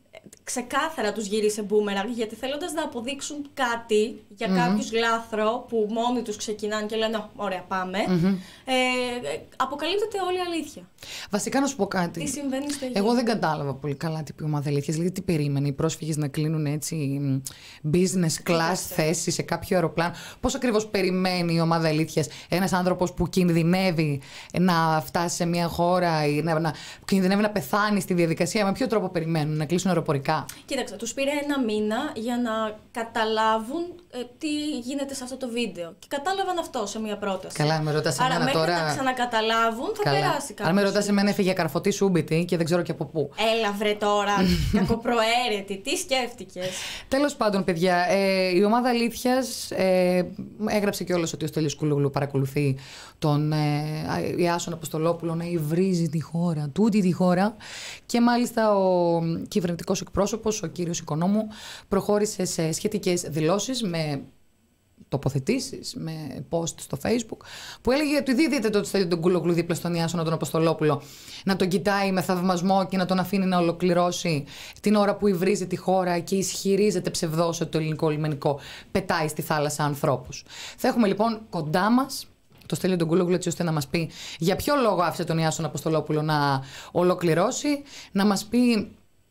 ξεκάθαρα τους γύρισε μπούμεραγκ, γιατί θέλοντας να αποδείξουν κάτι για mm-hmm. κάποιους λάθρο που μόνοι τους ξεκινάνε και λένε ωραία πάμε, mm-hmm. ε, αποκαλύπτεται όλη η αλήθεια. Βασικά να σου πω κάτι. Τι συμβαίνει στο Αιγαίο. Εγώ δεν κατάλαβα πολύ καλά τι πει η ομάδα Αλήθειας. Δηλαδή τι περίμενε οι πρόσφυγες να κλείνουν έτσι business class θέση σε κάποιο αεροπλάνο. Πώς ακριβώς περιμένει η ομάδα Αλήθειας ένας άνθρωπος που κινδυνεύει να φτάσει σε μια χώρα ή να, να κινδυνεύει να πεθάνει στη διαδικασία? Με ποιο τρόπο περιμένουν να κλείσουν αεροπορικά? Κοίταξε, τους πήρε ένα μήνα για να καταλάβουν ε, τι γίνεται σε αυτό το βίντεο. Και κατάλαβαν αυτό σε μια πρόταση. Καλά, με ρωτάς εμένα τώρα. Άρα, μέχρι να ξανακαταλάβουν, θα Καλά. περάσει κάποιος. Αν με ρωτάς εμένα, έφυγε καρφωτή σούμπιτη και δεν ξέρω και από πού. Έλα, βρε τώρα. Κακοπροαίρετη. Τι σκέφτηκες? Τέλος πάντων, παιδιά, ε, η ομάδα Αλήθειας ε, έγραψε κιόλας ότι ο Στέλιος Κούλογλου παρακολουθεί τον ε, Ιάσονα Αποστολόπουλο να υβρίζει τη χώρα, τούτη τη χώρα. Και μάλιστα ο κυβερνητικός εκπρόσωπος, ο κύριος Οικονόμου, προχώρησε σε σχετικές δηλώσεις με τοποθετήσεις, με post στο Facebook, που έλεγε ότι δεν δείτε το Στέλιο τον Κούλογλου δίπλα στον Ιάσονα τον Αποστολόπουλο να τον κοιτάει με θαυμασμό και να τον αφήνει να ολοκληρώσει την ώρα που υβρίζει τη χώρα και ισχυρίζεται ψευδώς ότι το ελληνικό λιμενικό πετάει στη θάλασσα ανθρώπους. Θα έχουμε λοιπόν κοντά μας το Στέλιο τον Κούλογλου, έτσι ώστε να μας πει για ποιο λόγο άφησε τον Ιάσονα Αποστολόπουλο να ολοκληρώσει, να μας πει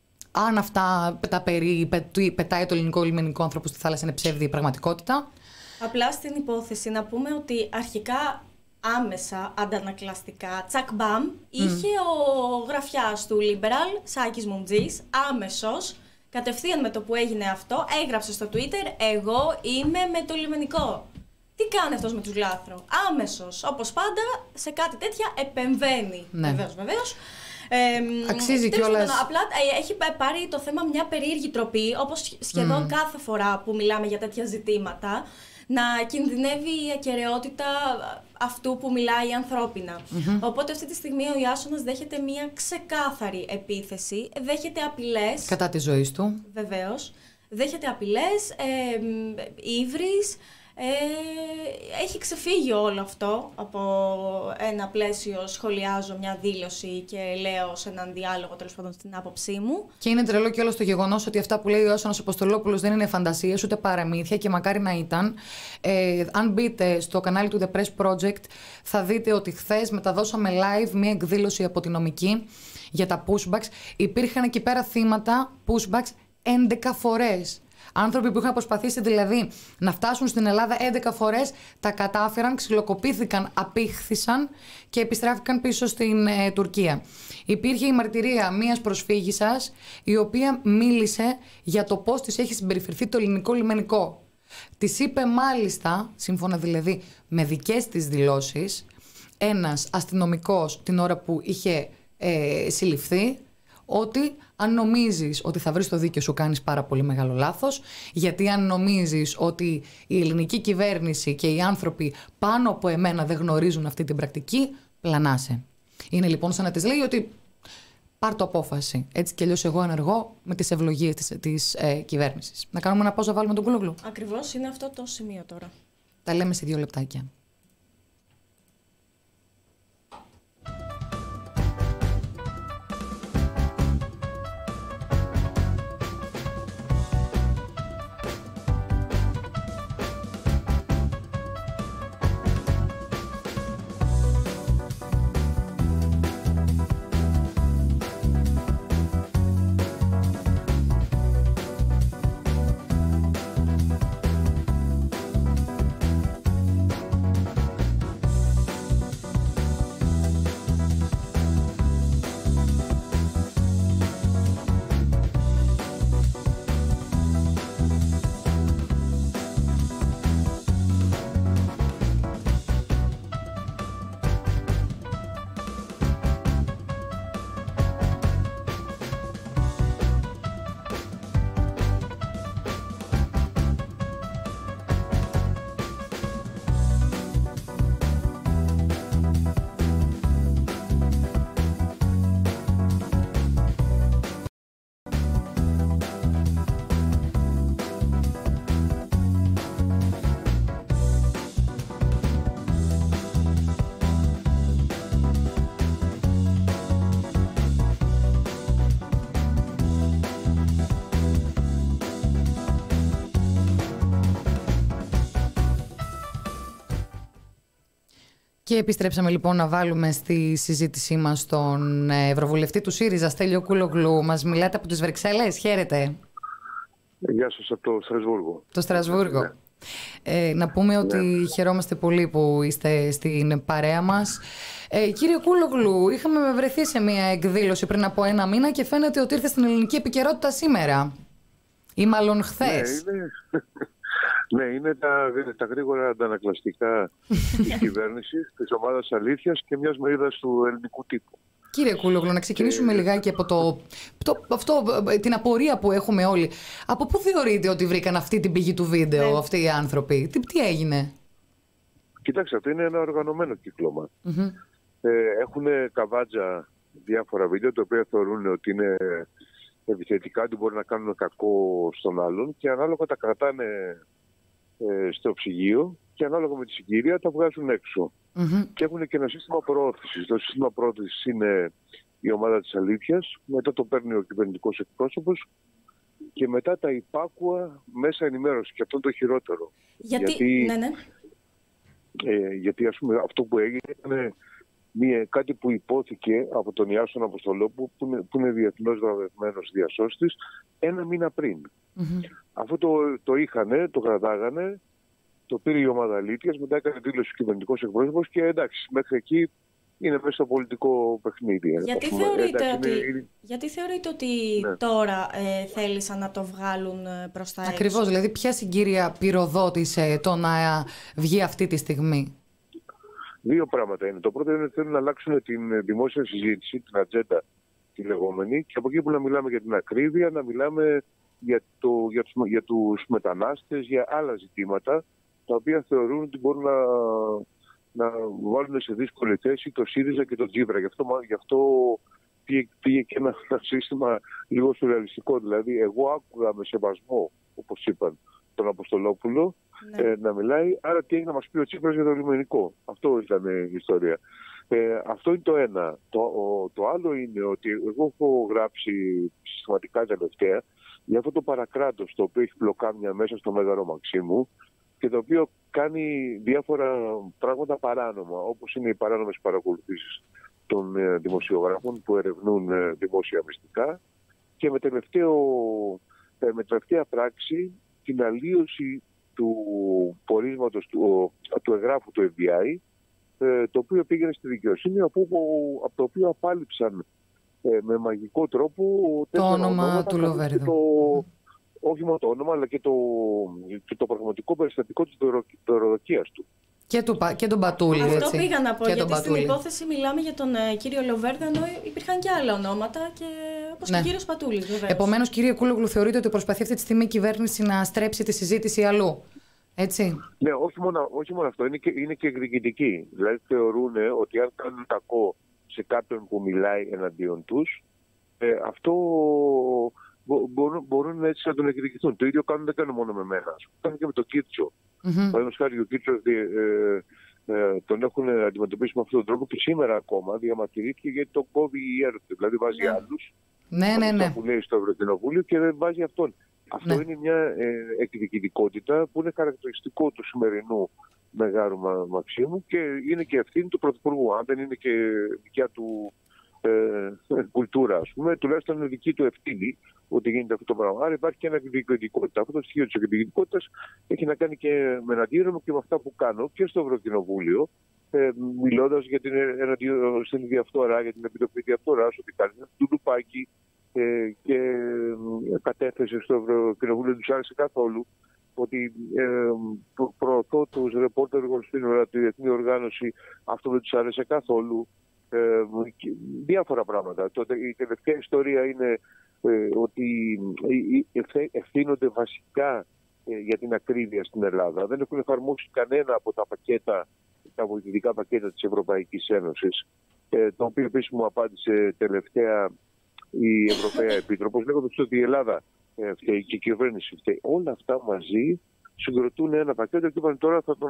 αν αυτά τα περί πετάει το ελληνικό λιμενικό άνθρωπο στη θάλασσα είναι ψεύδι η πραγματικότητα. Απλά στην υπόθεση να πούμε ότι αρχικά άμεσα, αντανακλαστικά, τσακ μπαμ, mm. είχε ο γραφιάς του Liberal, Σάκης Μουμτζής, άμεσος, κατευθείαν με το που έγινε αυτό, έγραψε στο Twitter «Εγώ είμαι με το λιμενικό». Τι κάνει αυτός με τους λάθρο? Άμεσος, όπως πάντα, σε κάτι τέτοια επεμβαίνει. Ναι. Βεβαίως, βεβαίως. Ε, Αξίζει κιόλας. Απλά έχει πάρει το θέμα μια περίεργη τροπή, όπως σχεδόν mm. κάθε φορά που μιλάμε για τέτοια ζητήματα, να κινδυνεύει η ακεραιότητα αυτού που μιλάει ανθρώπινα. Mm-hmm. Οπότε αυτή τη στιγμή ο Ιάσονας δέχεται μια ξεκάθαρη επίθεση, δέχεται απειλές. Κατά τη ζωή του. Βεβαίως. Δέχεται απειλές, ε, ύβρις. Ε, έχει ξεφύγει όλο αυτό από ένα πλαίσιο, σχολιάζω μια δήλωση και λέω σε έναν διάλογο, τέλος πάντων, στην άποψή μου. Και είναι τρελό και όλο το γεγονός ότι αυτά που λέει ο Ιάσονας Αποστολόπουλος δεν είναι φαντασίες ούτε παραμύθια και μακάρι να ήταν. Ε, αν μπείτε στο κανάλι του The Press Project θα δείτε ότι χθες μεταδώσαμε live μια εκδήλωση από τη νομική για τα pushbacks. Υπήρχαν εκεί πέρα θύματα pushbacks έντεκα φορές. Άνθρωποι που είχαν προσπαθήσει δηλαδή να φτάσουν στην Ελλάδα έντεκα φορές, τα κατάφεραν, ξυλοκοπήθηκαν, απήχθησαν και επιστράφηκαν πίσω στην ε, Τουρκία. Υπήρχε η μαρτυρία μιας προσφύγισσας η οποία μίλησε για το πώς της έχει συμπεριφερθεί το ελληνικό λιμενικό. Της είπε μάλιστα, σύμφωνα δηλαδή με δικές της δηλώσεις, ένας αστυνομικός την ώρα που είχε ε, συλληφθεί, ότι αν νομίζεις ότι θα βρεις το δίκιο σου κάνεις πάρα πολύ μεγάλο λάθος, γιατί αν νομίζεις ότι η ελληνική κυβέρνηση και οι άνθρωποι πάνω από εμένα δεν γνωρίζουν αυτή την πρακτική, πλανάσαι. Είναι λοιπόν σαν να της λέει ότι πάρ' το απόφαση. Έτσι κι αλλιώς εγώ ενεργώ με τις ευλογίες της, της ε, κυβέρνησης. Να κάνουμε ένα πause, να βάλουμε τον Κούλογλου. Ακριβώς, είναι αυτό το σημείο τώρα. Τα λέμε σε δύο λεπτάκια. Και επιστρέψαμε λοιπόν να βάλουμε στη συζήτησή μας τον Ευρωβουλευτή του ΣΥΡΙΖΑ, Στέλιο Κούλογλου. Μας μιλάτε από τις Βρυξέλλες, χαίρετε. Γεια σας από το Στρασβούργο. Το Στρασβούργο. Ναι. Ε, να πούμε ότι ναι. χαιρόμαστε πολύ που είστε στην παρέα μας. Ε, κύριε Κούλογλου, είχαμε βρεθεί σε μια εκδήλωση πριν από ένα μήνα και φαίνεται ότι ήρθε στην ελληνική επικαιρότητα σήμερα. Ή μάλλον χθες. Ναι, είναι... Ναι, είναι τα, τα γρήγορα αντανακλαστικά της κυβέρνησης, της ομάδας αλήθειας και μιας μερίδας του ελληνικού τύπου. Κύριε Κούλογλου, να ξεκινήσουμε και... λιγάκι από το, το, αυτό, την απορία που έχουμε όλοι. Από πού θεωρείτε ότι βρήκαν αυτή την πηγή του βίντεο, ναι. αυτοί οι άνθρωποι, τι, τι έγινε? Κοιτάξτε, αυτό είναι ένα οργανωμένο κύκλωμα. Mm-hmm. Ε, έχουν καβάτζα διάφορα βίντεο, τα οποία θεωρούν ότι είναι επιθετικά, ότι μπορεί να κάνουν κακό στον άλλον και ανάλογα τα κρατάνε ε, στο ψυγείο και ανάλογα με τη συγκυρία τα βγάζουν έξω. Mm-hmm. Και έχουν και ένα σύστημα προώθησης. Το σύστημα προώθησης είναι η ομάδα της αλήθειας, μετά το παίρνει ο κυβερνητικός εκπρόσωπος και μετά τα υπάκουα μέσα ενημέρωση. Και αυτό είναι το χειρότερο. Γιατί, γιατί, ναι, ναι. Ε, γιατί ας πούμε αυτό που έγινε ήταν Μία, κάτι που υπόθηκε από τον Ιάσον Αποστολόπουλο, που είναι, που είναι διεθνώς βραβευμένος διασώστης, ένα μήνα πριν. Mm-hmm. Αυτό το, το είχανε, το κρατάγανε, το πήρε η ομάδα αλήθειας, μετά έκανε δήλωση ο κυβερνητικός εκπρόσωπος και εντάξει, μέχρι εκεί είναι μέσα στο πολιτικό παιχνίδι. Γιατί θεωρείτε ότι, είναι... γιατί θεωρείτε ότι ναι. τώρα ε, θέλησαν να το βγάλουν προς τα έξω? Ακριβώς, δηλαδή ποια συγκύρια πυροδότησε το να βγει αυτή τη στιγμή? Δύο πράγματα είναι. Το πρώτο είναι ότι θέλουν να αλλάξουν την δημόσια συζήτηση, την ατζέντα τη λεγόμενη, και από εκεί που να μιλάμε για την ακρίβεια, να μιλάμε για, το, για, τους, για τους μετανάστες, για άλλα ζητήματα, τα οποία θεωρούν ότι μπορούν να, να βάλουν σε δύσκολη θέση το ΣΥΡΙΖΑ και το Τζίπρα. Γι' αυτό, γι αυτό πήγε, πήγε και ένα, ένα σύστημα λίγο σουρεαλιστικό. Δηλαδή, εγώ άκουγα με σεβασμό, όπως είπαν, τον Αποστολόπουλο, ναι. ε, να μιλάει, άρα τι έχει να μας πει ο Τσίπρας για το λιμενικό. Αυτό ήταν η ιστορία. Ε, αυτό είναι το ένα. Το, ο, το άλλο είναι ότι εγώ έχω γράψει συστηματικά τελευταία για αυτό το παρακράτος το οποίο έχει πλοκάμια μέσα στο Μέγαρο Μαξίμου και το οποίο κάνει διάφορα πράγματα παράνομα, όπως είναι οι παράνομες παρακολουθήσεις των ε, δημοσιογράφων που ερευνούν ε, δημόσια μυστικά και με, τελευταίο, ε, με τελευταία πράξη την αλλίωση του πορίσματος του, του εγγράφου του εφ μπι άι, ε, το οποίο πήγαινε στη δικαιοσύνη, από, από το οποίο απάλληψαν ε, με μαγικό τρόπο το όνομα του Λοβέρδου. Το, όχι μόνο το όνομα, αλλά και το, και το πραγματικό περιστατικό της δωροδοκίας του. Και, του, και τον Μπατούλη. Αυτό έτσι. πήγα να πω, και γιατί στην υπόθεση μιλάμε για τον ε, κύριο Λοβέρδο, ενώ υπήρχαν και άλλα ονόματα, και, όπως ναι. και ο κύριος Πατούλης, βεβαίως. Επομένως, κύριε Κούλογλου, θεωρείτε ότι προσπαθεί αυτή τη στιγμή η κυβέρνηση να στρέψει τη συζήτηση αλλού? Έτσι. Ναι, όχι μόνο, όχι μόνο αυτό, είναι και, είναι και εκδικητικοί. Δηλαδή θεωρούν ότι αν κάνουν κακό σε κάποιον που μιλάει εναντίον τους, ε, αυτό μπο, μπορούν, μπορούν έτσι να τον εκδικηθούν. Το ίδιο κάνουν, δεν κάνουν μόνο με μένα. Κάνουν και με τον Κίρτσο. Mm-hmm. Παραδείγματος χάρη, ο Κίρτσο ε, ε, ε, τον έχουν αντιμετωπίσει με αυτόν τον τρόπο και σήμερα ακόμα διαμαρτυρήθηκε γιατί τον κόβει η ΕΡΤ. Δηλαδή βάζει yeah. άλλους. Ναι, ναι, ναι. Που λέει στο Ευρωκοινοβούλιο και δεν βάζει αυτόν. Αυτό ναι. είναι μια ε, εκδικητικότητα που είναι χαρακτηριστικό του σημερινού Μεγάρου Μα, Μαξίμου και είναι και ευθύνη του Πρωθυπουργού. Αν δεν είναι και δικιά του ε, κουλτούρα, ας πούμε, τουλάχιστον είναι δική του ευθύνη ότι γίνεται αυτό το πράγμα. Άρα υπάρχει και ένα εκδικητικότητα. Αυτό το στοιχείο της εκδικητικότητας έχει να κάνει και με εναντίον και με αυτά που κάνω και στο Ευρωκοινοβούλιο, ε, μιλώντας για την, εναντίον, στην διαφθορά, για την επιτροπή διαφθοράς, ότι κάνει του Λουπάκη. Ε, και ε, κατέθεσε στο Ευρωκοινοβούλιο, δεν τους άρεσε καθόλου ότι ε, προ, προωθώ τους ρεπόρτερ στην ώρα τη Διεθνή Οργάνωση, αυτό δεν τους άρεσε καθόλου. Ε, διάφορα πράγματα. Τότε, η τελευταία ιστορία είναι ε, ότι ε, ευθύνονται βασικά ε, για την ακρίβεια στην Ελλάδα. Δεν έχουν εφαρμόσει κανένα από τα πακέτα, τα βοηθητικά πακέτα της Ευρωπαϊκής Ένωσης, ε, το οποίο επίσης μου απάντησε τελευταία η Ευρωπαία Επίτροπος, λέγοντας ότι η Ελλάδα ε, φταίει και η κυβέρνηση φταίει. Όλα αυτά μαζί συγκροτούν ένα πακέτο και είπαν τώρα θα τον,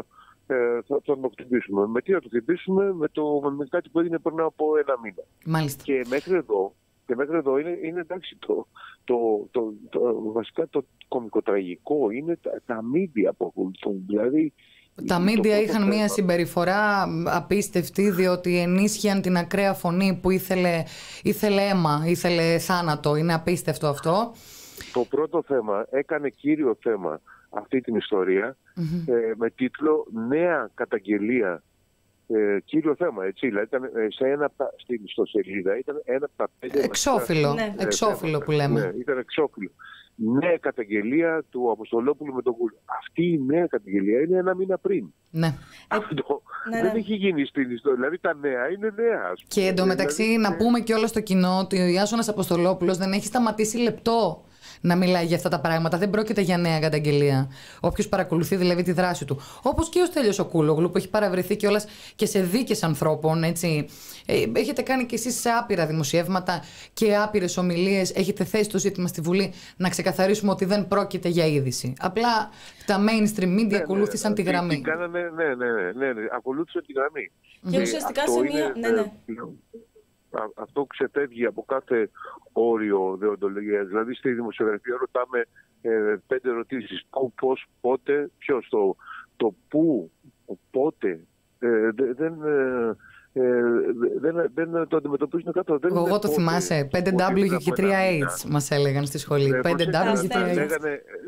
ε, θα, θα τον χτυπήσουμε. Με τι θα το χτυπήσουμε? Με, το, με κάτι που έγινε πριν από ένα μήνα. Μάλιστα. Και μέχρι εδώ, και μέχρι εδώ είναι, είναι εντάξει, το, το, το, το, το, βασικά το κωμικοτραγικό είναι τα, τα μίντια που ακολουθούν. Δηλαδή, τα μίντια είχαν μια συμπεριφορά απίστευτη, διότι ενίσχυαν την ακραία φωνή που ήθελε, ήθελε αίμα, ήθελε θάνατο. Είναι απίστευτο αυτό. Το πρώτο θέμα έκανε κύριο θέμα αυτή την ιστορία mm-hmm. ε, με τίτλο «Νέα καταγγελία». Ε, κύριο θέμα, έτσι, δηλαδή ήταν σε ένα, στην ιστοσελίδα, ήταν ένα από τα πέντε... Εξώφυλλο, ναι. ε, εξώφυλλο που λέμε. Ναι, ήταν εξώφυλλο. Νέα καταγγελία του Αποστολόπουλου με τον Κούλο. Αυτή η νέα καταγγελία είναι ένα μήνα πριν. Ναι. Αυτό ναι, δεν ναι. έχει γίνει στην ιστορία. Δηλαδή τα νέα είναι νέα. Ας πούμε. Και εντωμεταξύ δηλαδή, να πούμε και όλο στο κοινό ότι ο Ιάσονας Αποστολόπουλος δεν έχει σταματήσει λεπτό να μιλάει για αυτά τα πράγματα. Δεν πρόκειται για νέα καταγγελία. Όποιος παρακολουθεί δηλαδή τη δράση του. Όπως και ο Στέλιος ο Κούλογλου που έχει παραβρεθεί κιόλας και σε δίκες ανθρώπων. Έτσι. Έχετε κάνει κι εσείς σε άπειρα δημοσιεύματα και άπειρες ομιλίες. Έχετε θέσει το ζήτημα στη Βουλή να ξεκαθαρίσουμε ότι δεν πρόκειται για είδηση. Απλά τα mainstream media ναι, ακολούθησαν ναι, ναι, τη γραμμή. Κάνανε, ναι, ναι, ναι, ναι, ναι, ακολούθησαν τη γραμμή. Και ουσιαστικά σε μία. Ναι, ναι. Αυτό ξεφεύγει από κάθε όριο δεοντολογίας. Δηλαδή στη δημοσιογραφία ρωτάμε ε, πέντε ερωτήσεις. Πού, πώς, πότε, ποιος. Το, το πού, πότε ε, δεν, ε, δεν, δεν το αντιμετωπίζουν καθόλου. Εγώ το πότε, θυμάσαι. πέντε ντάμπλιου και τρία έιτς μας έλεγαν στη σχολή. Ε, πέντε ντάμπλιου και τρία έιτς.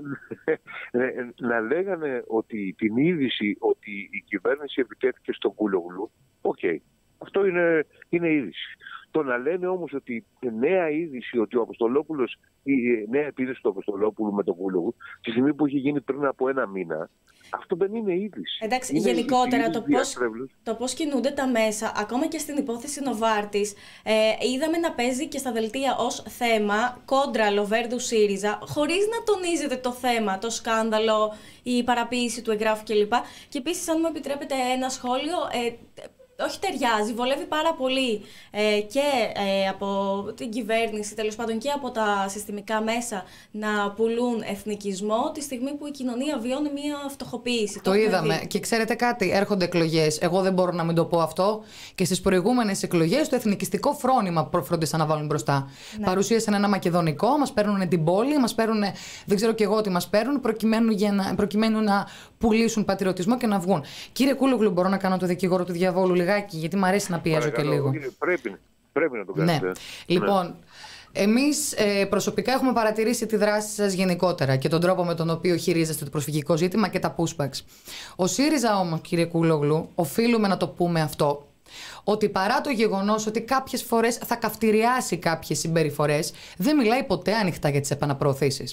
Να λέγανε ότι την είδηση ότι η κυβέρνηση επιτέθηκε στον Κούλογλου, οκ. Okay. Αυτό είναι, είναι είδηση. Το να λένε όμως ότι νέα είδηση ότι ο Αποστολόπουλος, η νέα επίδεση του Αποστολόπουλου με τον Κούλογλου, τη στιγμή που είχε γίνει πριν από ένα μήνα, αυτό δεν είναι είδηση. Εντάξει, είναι γενικότερα είδηση, το, πώς, το πώς κινούνται τα μέσα, ακόμα και στην υπόθεση Νοβάρτης, ε, είδαμε να παίζει και στα δελτία ως θέμα κόντρα Λοβέρδου ΣΥΡΙΖΑ, χωρίς να τονίζεται το θέμα, το σκάνδαλο, η παραποίηση του εγγράφου κλπ. Και επίσης, αν μου επιτρέπετε ένα σχόλιο, ε, όχι ταιριάζει, βολεύει πάρα πολύ ε, και ε, από την κυβέρνηση, τέλος πάντων και από τα συστημικά μέσα να πουλούν εθνικισμό τη στιγμή που η κοινωνία βιώνει μια φτωχοποίηση. Το, το είδαμε. Δει. Και ξέρετε κάτι, έρχονται εκλογές. Εγώ δεν μπορώ να μην το πω αυτό. Και στις προηγούμενες εκλογές το εθνικιστικό φρόνημα φρόντισαν να βάλουν μπροστά. Ναι. Παρουσίασαν ένα μακεδονικό, μας παίρνουν την πόλη, μας παίρνουν, δεν ξέρω κι εγώ τι μας παίρνουν, προκειμένου, για να, προκειμένου να πουλήσουν πατριωτισμό και να βγουν. Κύριε Κούλογλου, μπορώ να κάνω το δικηγόρο του διαβόλου λιγάκι, γιατί μου αρέσει να πιέζω και λίγο. Πρέπει, πρέπει να το κάνετε. Ναι. Λοιπόν, ναι. Εμείς ε, προσωπικά έχουμε παρατηρήσει τη δράση σας γενικότερα και τον τρόπο με τον οποίο χειρίζεστε το προσφυγικό ζήτημα και τα pushbacks. Ο ΣΥΡΙΖΑ όμως, κύριε Κούλογλου, οφείλουμε να το πούμε αυτό, ότι παρά το γεγονός ότι κάποιες φορές θα καυτηριάσει κάποιες συμπεριφορές, δεν μιλάει ποτέ ανοιχτά για τις επαναπροωθήσεις.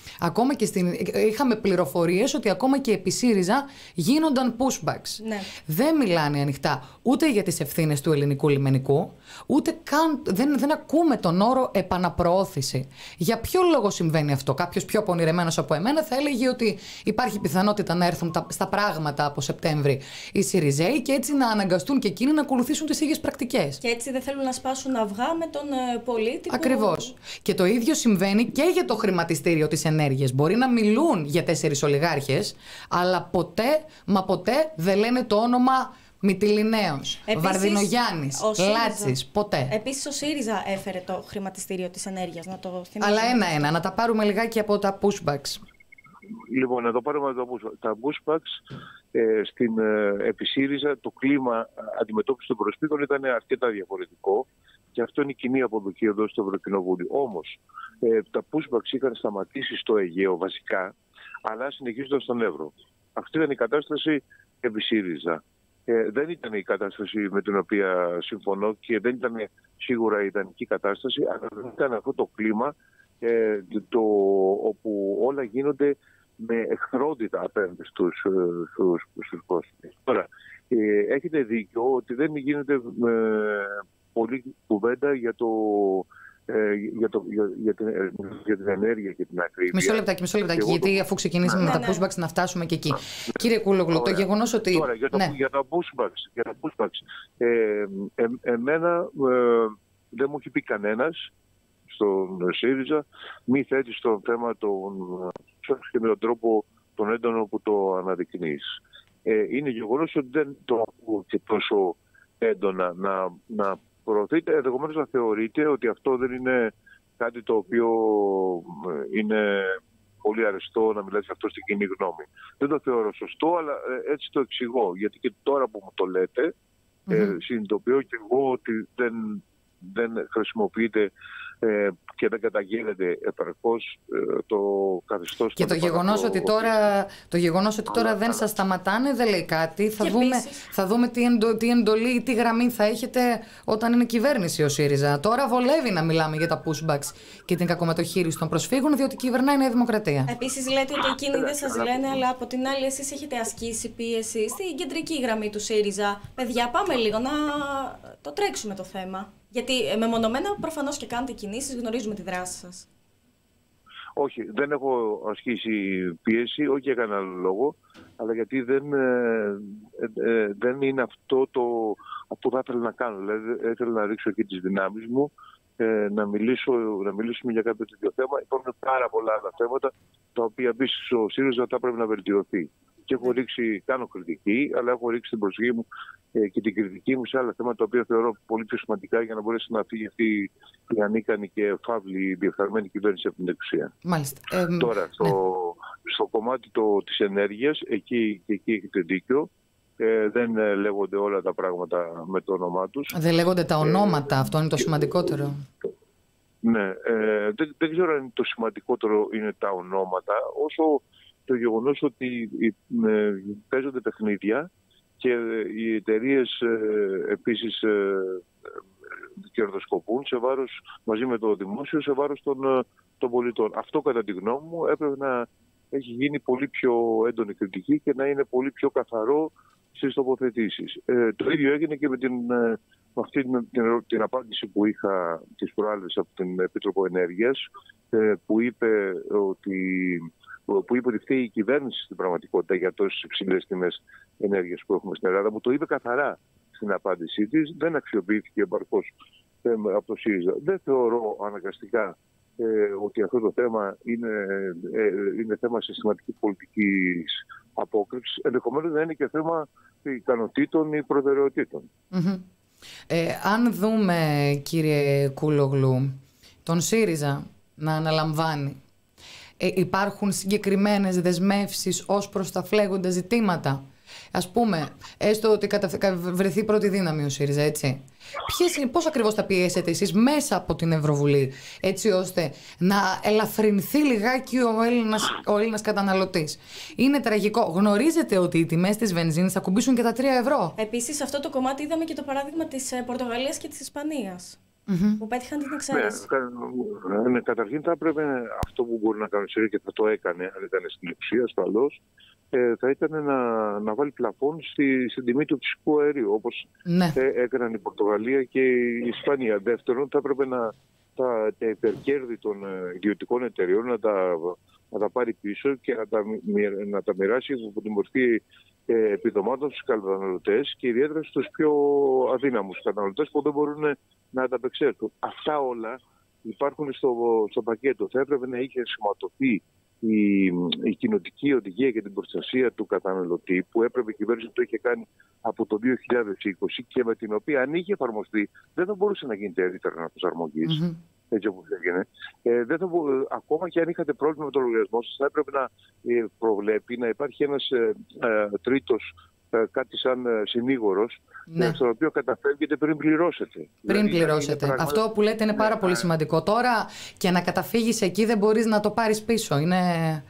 Ακόμα και στην... Είχαμε πληροφορίες ότι ακόμα και επί ΣΥΡΙΖΑ γίνονταν pushbacks. Ναι. Δεν μιλάνε ανοιχτά ούτε για τις ευθύνες του ελληνικού λιμενικού, ούτε καν δεν, δεν ακούμε τον όρο επαναπροώθηση. Για ποιο λόγο συμβαίνει αυτό? Κάποιος πιο πονηρεμένος από εμένα θα έλεγε ότι υπάρχει πιθανότητα να έρθουν τα, στα πράγματα από Σεπτέμβρη οι ΣΥΡΙΖΕΙ και έτσι να αναγκαστούν και εκείνοι να ακολουθήσουν τις ίδιες πρακτικές. Και έτσι δεν θέλουν να σπάσουν αυγά με τον ε, πολίτη. Ακριβώς. Που... Και το ίδιο συμβαίνει και για το χρηματιστήριο της ενέργειας. Μπορεί να μιλούν για τέσσερις ολιγάρχες, αλλά ποτέ, μα ποτέ δεν λένε το όνομα Μυτιληναίος, Βαρδινογιάννης, Λάτσης, ποτέ. Επίσης ο ΣΥΡΙΖΑ έφερε το χρηματιστήριο της ενέργειας, να το θυμίσουμε. Αλλά ένα-ένα, να τα πάρουμε λιγάκι από τα pushbacks. Λοιπόν, να το πάρουμε τα pushbacks. Τα pushbacks ε, στην ε, επί ΣΥΡΙΖΑ, το κλίμα αντιμετώπισης των προσφύγων ήταν αρκετά διαφορετικό και αυτό είναι η κοινή αποδοχή εδώ στο Ευρωκοινοβούλιο. Όμως, ε, τα pushbacks είχαν σταματήσει στο Αιγαίο βασικά, αλλά συνεχίζονταν στον Εύρο. Αυτή ήταν η κατάσταση επί ΣΥΡΙΖΑ. Ε, δεν ήταν η κατάσταση με την οποία συμφωνώ και δεν ήταν σίγουρα η ιδανική κατάσταση, αλλά δεν ήταν αυτό το κλίμα ε, το, όπου όλα γίνονται με εχθρότητα απέναντι στους, στους, στους πρόσφυγες. Τώρα, ε, έχετε δίκιο ότι δεν γίνεται ε, πολύ κουβέντα για το... Για, το, για, για, την, για την ενέργεια και την ακρίβεια. Μισό λεπτάκι, μισό λεπτάκι, γιατί το... αφού ξεκινήσαμε ναι, με ναι. τα pushbacks να φτάσουμε και εκεί. Ναι. Κύριε Κούλογλου, το γεγονός ότι... Τώρα, για, το, ναι. για τα pushbacks, για τα pushbacks ε, ε, εμένα ε, δεν μου έχει πει κανένας στον ΣΥΡΙΖΑ μη θέτει στο θέμα των και με τον τρόπο τον έντονο που το αναδεικνύεις. Ε, είναι γεγονός ότι δεν το ακούω και τόσο έντονα να, να προωθείτε, ενδεχομένως να θεωρείτε ότι αυτό δεν είναι κάτι το οποίο είναι πολύ αρεστό να μιλάτε αυτό στην κοινή γνώμη. Δεν το θεωρώ σωστό, αλλά έτσι το εξηγώ. Γιατί και τώρα που μου το λέτε, mm-hmm. ε, συνειδητοποιώ και εγώ ότι δεν, δεν χρησιμοποιείται ε, και δεν καταγγέλλεται επαρκώς ε, το καθεστώς. Και το γεγονός ότι τώρα, το γεγονός ότι τώρα δεν σας σταματάνε δεν λέει κάτι. Θα δούμε, θα δούμε τι, εντο, τι εντολή ή τι γραμμή θα έχετε όταν είναι κυβέρνηση ο ΣΥΡΙΖΑ. Τώρα βολεύει να μιλάμε για τα pushbacks και την κακομεταχείριση των προσφύγων, διότι κυβερνάει η Νέα Δημοκρατία. Επίσης λέτε ότι εκείνοι δεν σας λένε, αλλά από την άλλη εσείς έχετε ασκήσει πίεση στην κεντρική γραμμή του ΣΥΡΙΖΑ. Παιδιά, πάμε λίγο να το τρέξουμε το θέμα. Γιατί μεμονωμένα προφανώς και κάνετε κινήσεις, γνωρίζουμε τη δράση σας. Όχι, δεν έχω ασκήσει πίεση, όχι για κανένα λόγο, αλλά γιατί δεν, ε, ε, δεν είναι αυτό το που θα ήθελα να κάνω. Δηλαδή, ήθελα να ρίξω εκεί τις δυνάμεις μου, ε, να, μιλήσω, να μιλήσουμε για κάποιο τέτοιο θέμα. Υπάρχουν πάρα πολλά άλλα θέματα, τα οποία επίσης ο ΣΥΡΙΖΑ θα πρέπει να βελτιωθεί. Και έχω ρίξει, κάνω κριτική, αλλά έχω ρίξει την προσοχή μου ε, και την κριτική μου σε άλλα θέματα τα οποία θεωρώ πολύ πιο σημαντικά για να μπορέσει να φύγει αυτή η ανίκανη και φαύλη διεφθαρμένη κυβέρνηση από την εξουσία. Μάλιστα. Ε, Τώρα, στο, ναι. στο κομμάτι το, της ενέργειας, εκεί, και εκεί έχετε δίκιο. Ε, δεν ε, λέγονται όλα τα πράγματα με το όνομά τους. Δεν λέγονται τα ονόματα, ε, αυτό είναι το σημαντικότερο. Ναι, ε, δεν, δεν ξέρω αν το σημαντικότερο είναι τα ονόματα, όσο το γεγονός ότι ε, παίζονται παιχνίδια και οι εταιρείες ε, επίσης ε, κερδοσκοπούν σε βάρος, μαζί με το δημόσιο, σε βάρος των, των πολιτών. Αυτό κατά τη γνώμη μου έπρεπε να έχει γίνει πολύ πιο έντονη κριτική και να είναι πολύ πιο καθαρό στις τοποθετήσεις. Ε, το ίδιο έγινε και με την, ε, αυτή την, την, την απάντηση που είχα τις προάλλες από την Επίτροπο Ενέργειας, ε, που είπε ότι που είπε ότι φταίει η κυβέρνηση στην πραγματικότητα για τόσες υψηλές τιμές ενέργειας που έχουμε στην Ελλάδα. Μου το είπε καθαρά στην απάντησή της. Δεν αξιοποιήθηκε επαρκώς ε, από το ΣΥΡΙΖΑ. Δεν θεωρώ αναγκαστικά ε, ότι αυτό το θέμα είναι, ε, είναι θέμα συστηματικής πολιτικής απόκριψης. Ενδεχομένως να είναι και θέμα ικανοτήτων ή προτεραιοτήτων. Mm-hmm. Ε, αν δούμε, κύριε Κούλογλου, τον ΣΥΡΙΖΑ να αναλαμβάνει, Ε, υπάρχουν συγκεκριμένες δεσμεύσεις ως προς τα φλέγοντα ζητήματα. Ας πούμε, έστω ότι κατα... βρεθεί πρώτη δύναμη ο ΣΥΡΙΖΑ, έτσι. Ποιες, πώς ακριβώς θα πιέσετε εσείς μέσα από την Ευρωβουλή, έτσι ώστε να ελαφρυνθεί λιγάκι ο Έλληνας, ο Έλληνας καταναλωτής? Είναι τραγικό. Γνωρίζετε ότι οι τιμές της βενζίνης θα κουμπίσουν και τα τρία ευρώ. Επίσης, σε αυτό το κομμάτι είδαμε και το παράδειγμα της Πορτογαλίας και της Ισπανίας. mm-hmm. που πέτυχαν την εξαίρεση. Ναι, ναι, καταρχήν θα έπρεπε αυτό που μπορεί να κάνει η Συρία και θα το έκανε, αν ήταν στην εξουσία ασφαλώς, ε, θα ήταν να, να βάλει πλαφόν στη, στην τιμή του φυσικού αερίου, όπως ναι. ε, έκαναν η Πορτογαλία και η Ισπανία. Δεύτερον, θα έπρεπε να τα, τα υπερκέρδη των ιδιωτικών εταιρεών να τα, να τα πάρει πίσω και να τα, να τα μοιράσει από τη μορφή ε, επιδομάτων στους καταναλωτές και ιδιαίτερα στους πιο αδύναμους καταναλωτές που δεν μπορούν να ανταπεξέλθουν. Αυτά όλα υπάρχουν στο, στο πακέτο. Θα έπρεπε να είχε σωματωθεί η, η κοινοτική οδηγία για την προστασία του καταναλωτή, που έπρεπε η κυβέρνηση να το είχε κάνει από το δύο χιλιάδες είκοσι και με την οποία, αν είχε εφαρμοστεί, δεν θα μπορούσε να γίνει ευρύτερη αναπροσαρμογή. Mm-hmm. Έτσι όπως έγινε. Ε, δεν θα μπο... Ακόμα και αν είχατε πρόβλημα με τον λογαριασμό σας, θα έπρεπε να ε, προβλέπει να υπάρχει ένας ε, ε, τρίτος, ε, κάτι σαν ε, συνήγορος, ναι. ε, στον οποίο καταφεύγετε πριν πληρώσετε. Πριν δηλαδή, πληρώσετε. Πράγμα... Αυτό που λέτε είναι πάρα ναι, πολύ σημαντικό. Τώρα και να καταφύγεις εκεί δεν μπορείς να το πάρεις πίσω. Είναι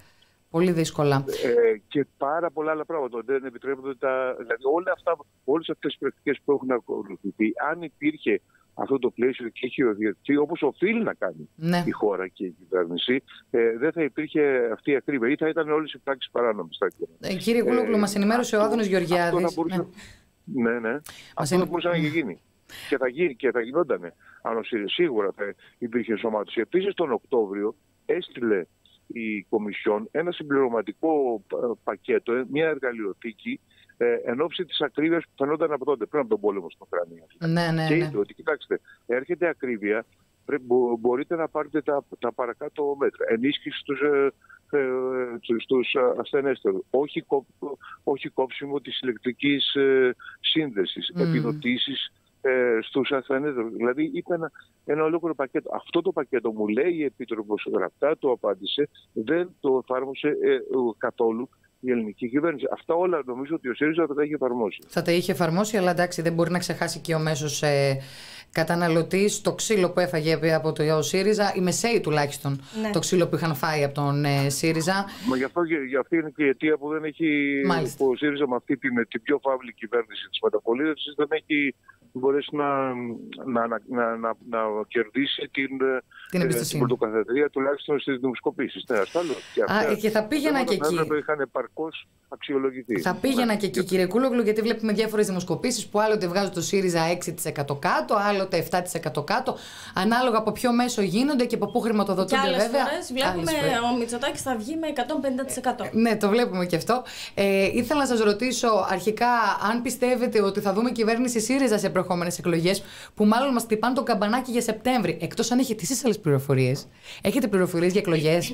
πολύ δύσκολα. Ε, και πάρα πολλά άλλα πράγματα. Δεν επιτρέπονται τα... Δηλαδή όλα αυτά, όλες αυτές τις πρακτικές που έχουν ακολουθηθεί, αν υπήρχε αυτό το πλαίσιο και έχει οδιοθετηθεί όπως οφείλει να κάνει ναι. η χώρα και η κυβέρνηση, ε, δεν θα υπήρχε αυτή η ακρίβεια ή θα ήταν όλες οι πράξεις παράνομες. Ε, κύριε Κούλογλου, ε, μας ενημέρωσε ο Άδωνος Γεωργιάδης. Αυτό μπορούσε, ναι, ναι, ναι. Αυτό θα μπορούσε να γίνει. Και θα, γίνει, και θα γινόταν. Αν σίγουρα θα υπήρχε ενσωμάτωση. Επίσης, τον Οκτώβριο έστειλε η Κομισιόν ένα συμπληρωματικό πακέτο, μια εργαλειοθήκη, εν ώψη της ακρίβειας που φαινόταν από τότε, πριν από τον πόλεμο στην Ουκρανία. Ναι, ναι, και ναι. είπε ότι, κοιτάξτε, έρχεται ακρίβεια, μπορείτε να πάρετε τα, τα παρακάτω μέτρα. Ενίσχυση στους, ε, ε, στους ασθενέστερους. Όχι, κο, όχι κόψιμο της ηλεκτρικής ε, σύνδεσης. Mm. Επιδοτήσεις ε, στους ασθενέστερους. Δηλαδή, είπε ένα, ένα ολόκληρο πακέτο. Αυτό το πακέτο, μου λέει η Επίτροπος γραπτά, το απάντησε, δεν το εφάρμοσε ε, καθόλου η ελληνική κυβέρνηση. Αυτά όλα νομίζω ότι ο ΣΥΡΙΖΑ θα τα είχε εφαρμόσει. Θα τα είχε εφαρμόσει, αλλά εντάξει, δεν μπορεί να ξεχάσει και ο μέσος ε, καταναλωτής το ξύλο που έφαγε από το ΣΥΡΙΖΑ, οι μεσαίοι τουλάχιστον, ναι. το ξύλο που είχαν φάει από τον ε, ΣΥΡΙΖΑ. Μα γι' αυτό γι' αυτή είναι και η αιτία που δεν έχει. Μάλιστα. Που ο ΣΥΡΙΖΑ με αυτή την, την πιο φαύλη κυβέρνηση της μεταπολίτευσης δεν έχει μπορέσει να, να, να, να, να, να κερδίσει την, την, ε, την πρωτοκαθεδρία τουλάχιστον στις δημοσκοπήσεις. Ναι, και, Α, και θα πήγαινα και εκεί. Θα είχαν επαρκώς αξιολογηθεί. Θα πήγαινα και εκεί, κύριε Κούλογλου, γιατί βλέπουμε διάφορες δημοσκοπήσεις που άλλοτε βγάζουν το ΣΥΡΙΖΑ έξι τοις εκατό κάτω, άλλοτε επτά τοις εκατό κάτω, ανάλογα από ποιο μέσο γίνονται και από πού χρηματοδοτούνται, και βέβαια. Φορές βλέπουμε άλλες ο Μητσοτάκης θα βγει με εκατόν πενήντα τοις εκατό. Ε, ναι, το βλέπουμε και αυτό. Ε, ήθελα να σας ρωτήσω αρχικά αν πιστεύετε ότι θα δούμε κυβέρνηση ΣΥΡΙΖΑ σε προχώμενες εκλογές, που μάλλον μας χτυπάνε το καμπανάκι για Σεπτέμβρη. Εκτός αν έχετε εσείς άλλες πληροφορίες. Έχετε πληροφορίες για εκλογές?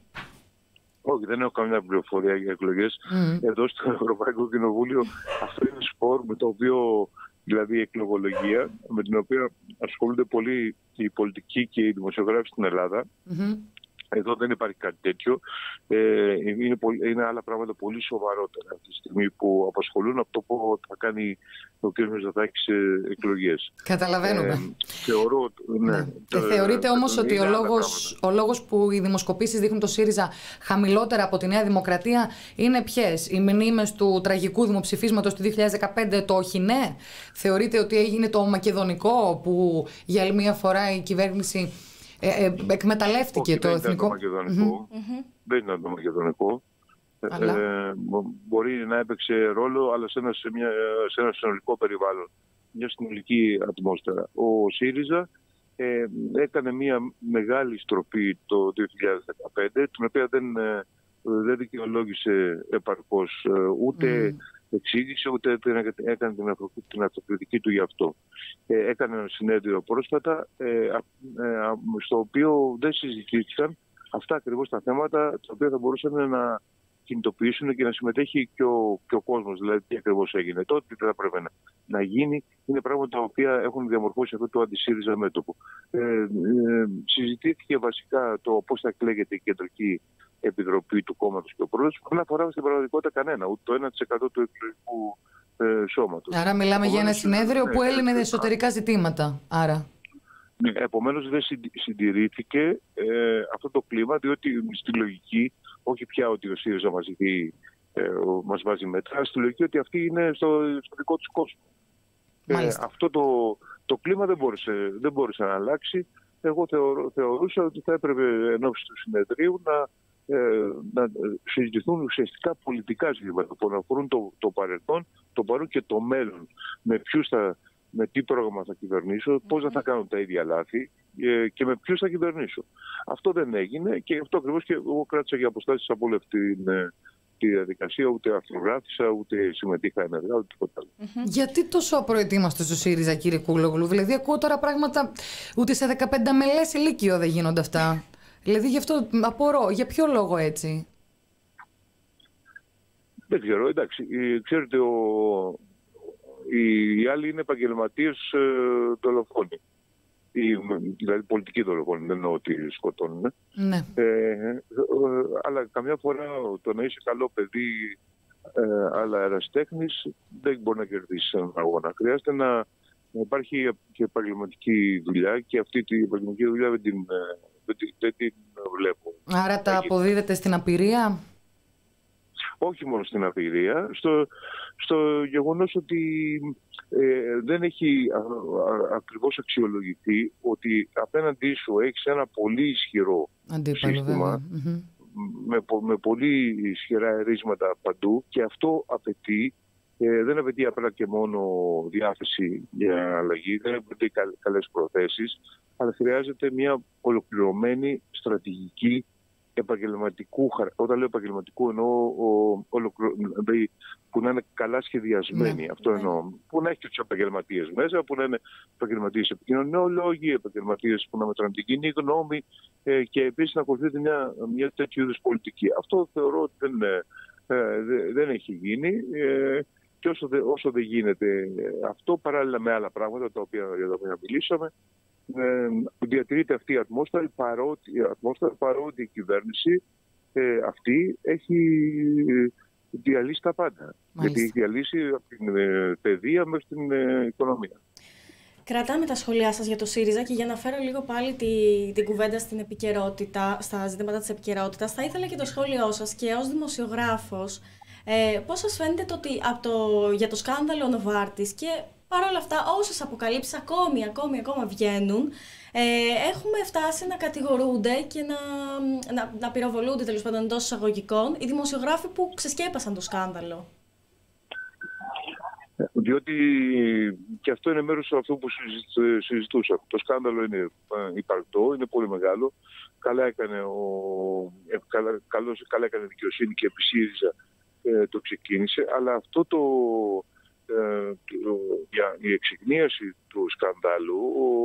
Όχι, δεν έχω καμιά πληροφορία για εκλογές. Mm. Εδώ στο Ευρωπαϊκό Κοινοβούλιο αυτό είναι σπορ με το οποίο, δηλαδή η εκλογολογία, με την οποία ασχολούνται πολύ οι πολιτικοί και οι δημοσιογράφοι στην Ελλάδα. Mm-hmm. Εδώ δεν υπάρχει κάτι τέτοιο. Ε, είναι, πολύ, είναι άλλα πράγματα πολύ σοβαρότερα αυτή τη στιγμή που απασχολούν από το που θα κάνει ο κ. Μητσοτάκης εκλογές. Καταλαβαίνουμε. Ε, θεωρώ, ναι, ναι. Και θεωρείτε όμως ότι ο λόγος, ο λόγος που οι δημοσκοπήσεις δείχνουν το ΣΥΡΙΖΑ χαμηλότερα από τη Νέα Δημοκρατία είναι ποιες? Οι μνήμες του τραγικού δημοψηφίσματος του δύο χιλιάδες δεκαπέντε, το όχι ναι? Θεωρείτε ότι έγινε το μακεδονικό που για άλλη μια φορά η κυβέρνηση Ε, ε, εκμεταλλεύτηκε? Όχι, το δεν εθνικό. Ήταν το μακεδονικό. Mm-hmm. Δεν ήταν το μακεδονικό. Αλλά... Ε, μπορεί να έπαιξε ρόλο, αλλά σε ένα, σε μια, σε ένα συνολικό περιβάλλον, μια συνολική ατμόσφαιρα. Ο ΣΥΡΙΖΑ ε, έκανε μια μεγάλη στροφή το δύο χιλιάδες δεκαπέντε, την οποία δεν, ε, δεν δικαιολόγησε επαρκώς ούτε mm. εξήγησε, ούτε έκανε την, την αυτοκριτική του γι' αυτό. Ε, έκανε ένα συνέδριο πρόσφατα, ε, ε, στο οποίο δεν συζητήθηκαν αυτά ακριβώς τα θέματα, τα οποία θα μπορούσαν να κινητοποιήσουν και να συμμετέχει και ο, και ο κόσμος, δηλαδή τι ακριβώς έγινε. Τότε τι θα πρέπει να, να γίνει, είναι πράγματα τα οποία έχουν διαμορφώσει αυτό το αντι-ΣΥΡΙΖΑ μέτωπο. Ε, ε, συζητήθηκε βασικά το πώς θα εκλέγεται η κεντρική επιτροπή του κόμματος και ο πρόεδρος, που δεν αφορά στην πραγματικότητα κανένα, ούτε το ένα τοις εκατό του εκλογικού ε, σώματος. Άρα μιλάμε για ένα συνέδριο που έλυνε εσωτερικά ζητήματα. Άρα. Ναι, επομένως δεν συντηρήθηκε ε, αυτό το κλίμα, διότι στη λογική, όχι πια ότι ο ΣΥΡΙΖΑ μας, ε, μας βάζει μέτρα, στη λογική ότι αυτή είναι στο, στο δικό τους κόσμο. Ε, αυτό το, Το κλίμα δεν μπόρεσε, δεν μπόρεσε να αλλάξει. Εγώ θεωρώ, θεωρούσα ότι θα έπρεπε εν ώψη του συνεδρίου να, ε, να συζητηθούν ουσιαστικά πολιτικά ζητήματα που αφορούν το, το παρελθόν, το παρόν και το μέλλον. Με ποιους θα, με τι πρόγραμμα θα κυβερνήσω, πώς δεν θα κάνω τα ίδια λάθη ε, και με ποιους θα κυβερνήσω. Αυτό δεν έγινε και γι' αυτό ακριβώς και εγώ κράτησα για αποστάσεις από όλη αυτή την, τη διαδικασία, ούτε αρθρογράφησα, ούτε συμμετείχα ενεργά, ούτε τίποτα άλλο. Mm-hmm. Γιατί τόσο απροετοίμαστο στο ΣΥΡΙΖΑ, κύριε Κούλογλου? Δηλαδή, ακούω τώρα πράγματα ούτε σε δεκαπέντε μελές ηλίκιο δεν γίνονται αυτά. Δηλαδή, γι' αυτό απορώ. Για ποιο λόγο έτσι? Δεν ξέρω, εντάξει. Ξέρετε, ο... οι άλλοι είναι επαγγελματίες ε, δολοφόνοι. Οι, δηλαδή πολιτικοί δολοφόνοι, δεν εννοώ ότι σκοτώνουν. Ναι. Ε, ε, αλλά καμιά φορά το να είσαι καλό παιδί ε, αλλά ερασιτέχνης δεν μπορεί να κερδίσει έναν αγώνα. Χρειάζεται να υπάρχει και επαγγελματική δουλειά και αυτή την επαγγελματική δουλειά δεν την, δεν την, δεν την βλέπω. Άρα τα αποδίδεται στην απειρία? Όχι μόνο στην απειρία, στο, στο γεγονός ότι ε, δεν έχει α, α, ακριβώς αξιολογηθεί ότι απέναντί σου έχεις ένα πολύ ισχυρό αντίπαλο, σύστημα mm-hmm. με, με πολύ ισχυρά ερίσματα παντού και αυτό απαιτεί, ε, δεν απαιτεί απλά και μόνο διάθεση για αλλαγή, δεν απαιτεί καλ, καλές προθέσεις, αλλά χρειάζεται μια ολοκληρωμένη στρατηγική επαγγελματικού χαρακτήρα. Όταν λέω επαγγελματικού εννοώ ο, ολοκληρω... που να είναι καλά σχεδιασμένη. Ναι. Αυτό εννοώ. Που να έχει και τους επαγγελματίες μέσα, που να είναι επαγγελματίες επικοινωνιολόγοι, επαγγελματίες που να μετράνε την κοινή γνώμη ε, και επίσης να ακολουθείται μια, μια τέτοιου είδους πολιτική. Αυτό θεωρώ ότι δεν, ε, δεν έχει γίνει ε, και όσο, δε, όσο δεν γίνεται αυτό, παράλληλα με άλλα πράγματα τα οποία, για τα οποία μιλήσαμε, Ε, διατηρείται αυτή η ατμόσφαιρα παρότι η, ατμόσφαιρα, παρότι η κυβέρνηση ε, αυτή έχει διαλύσει τα πάντα. Μάλιστα. Γιατί έχει διαλύσει από την ε, παιδεία μέχρι την ε, οικονομία. Κρατάμε τα σχόλιά σας για το ΣΥΡΙΖΑ και για να φέρω λίγο πάλι τη, την κουβέντα στην επικαιρότητα, στα ζητήματα της επικαιρότητας, θα ήθελα και το σχόλιο σας και ως δημοσιογράφος ε, πώς σας φαίνεται το ότι από το, για το σκάνδαλο Νοβάρτης και παρ' όλα αυτά, όσες αποκαλύψεις ακόμη, ακόμη, ακόμα βγαίνουν, ε, έχουμε φτάσει να κατηγορούνται και να, να, να πυροβολούνται τέλος πάντων εντός εισαγωγικών οι δημοσιογράφοι που ξεσκέπασαν το σκάνδαλο. Διότι και αυτό είναι μέρος του αυτού που συζητούσαμε. Το σκάνδαλο είναι υπαρκτό, είναι πολύ μεγάλο. Καλά έκανε, ο, καλά, καλώς, καλά έκανε δικαιοσύνη και επί ΣΥΡΙΖΑ ε, το ξεκίνησε, αλλά αυτό το... για η εξυγνίαση του σκανδάλου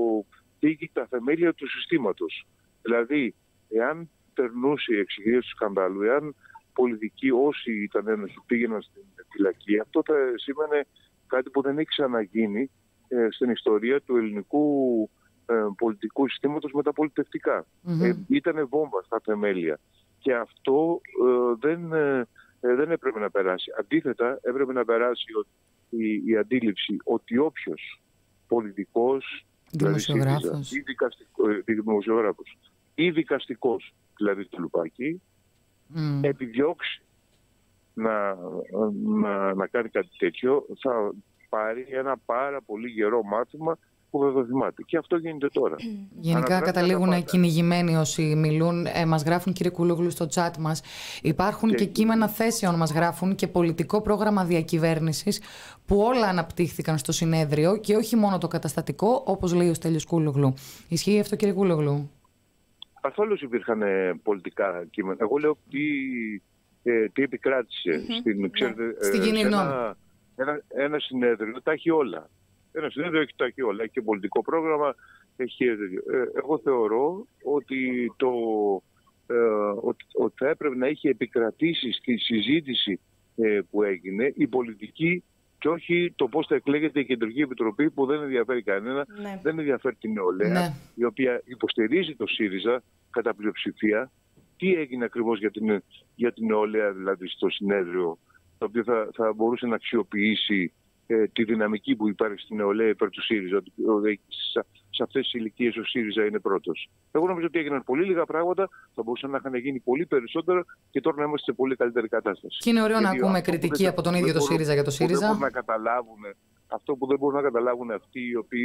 πήγε τα θεμέλια του συστήματος. Δηλαδή, εάν περνούσε η εξυγνίαση του σκανδάλου, εάν πολιτικοί όσοι ήταν ένοχοι πήγαιναν στην φυλακή, αυτό θα σήμαινε κάτι που δεν έχει ξαναγίνει ε, στην ιστορία του ελληνικού ε, πολιτικού συστήματος μεταπολιτευτικά. Mm-hmm. Ε, ήτανε βόμβα στα θεμέλια. Και αυτό ε, δεν, ε, δεν έπρεπε να περάσει. Αντίθετα, έπρεπε να περάσει ότι Η, η αντίληψη ότι όποιος πολιτικός, δημοσιογράφος, δηλαδή, ή, δικαστικό, δημοσιογράφος, ή δικαστικός, δηλαδή του Λουπάκη, mm. επιδιώξει να, να, να κάνει κάτι τέτοιο, θα πάρει ένα πάρα πολύ γερό μάθημα που θα το θυμάται. Και αυτό γίνεται τώρα. Γενικά καταλήγουν κυνηγημένοι όσοι μιλούν. Ε, μας γράφουν, κύριε Κούλογλου, στο chat μας. Υπάρχουν και, και κείμενα θέσεων, μας γράφουν, και πολιτικό πρόγραμμα διακυβέρνησης που όλα αναπτύχθηκαν στο συνέδριο και όχι μόνο το καταστατικό, όπως λέει ο Στέλιος Κούλογλου. Ισχύει αυτό, κύριε Κούλογλου? Ασφαλώς υπήρχαν πολιτικά κείμενα. Εγώ λέω τι, ε, τι επικράτησε mm-hmm. στην, ξέρετε, στην κοινή γνώμη. Ένα, ένα, ένα συνέδριο τα έχει όλα. Ένα συνέδριο έχει τα έχει όλα. Έχει και πολιτικό πρόγραμμα. Έχει... Ε, εγώ θεωρώ ότι, το, ε, ότι, ότι θα έπρεπε να έχει επικρατήσει στη συζήτηση ε, που έγινε η πολιτική και όχι το πώς θα εκλέγεται η Κεντρική Επιτροπή που δεν ενδιαφέρει κανένα, ναι. δεν ενδιαφέρει την νεολαία, ναι. η οποία υποστηρίζει το ΣΥΡΙΖΑ κατά πλειοψηφία. Τι έγινε ακριβώς για την, για την νεολαία, δηλαδή στο συνέδριο, το οποίο θα, θα μπορούσε να αξιοποιήσει ε, τη δυναμική που υπάρχει στην νεολαία υπέρ του ΣΥΡΙΖΑ. Σε, σε αυτές τις ηλικίες ο ΣΥΡΙΖΑ είναι πρώτος. Εγώ νομίζω ότι έγιναν πολύ λίγα πράγματα, θα μπορούσαν να είχαν γίνει πολύ περισσότερα και τώρα να είμαστε σε πολύ καλύτερη κατάσταση. Και είναι ωραίο να ακούμε κριτική από τον ίδιο το ΣΥΡΙΖΑ για το ΣΥΡΙΖΑ. Να καταλάβουν, αυτό που δεν μπορούν να καταλάβουν αυτοί οι οποίοι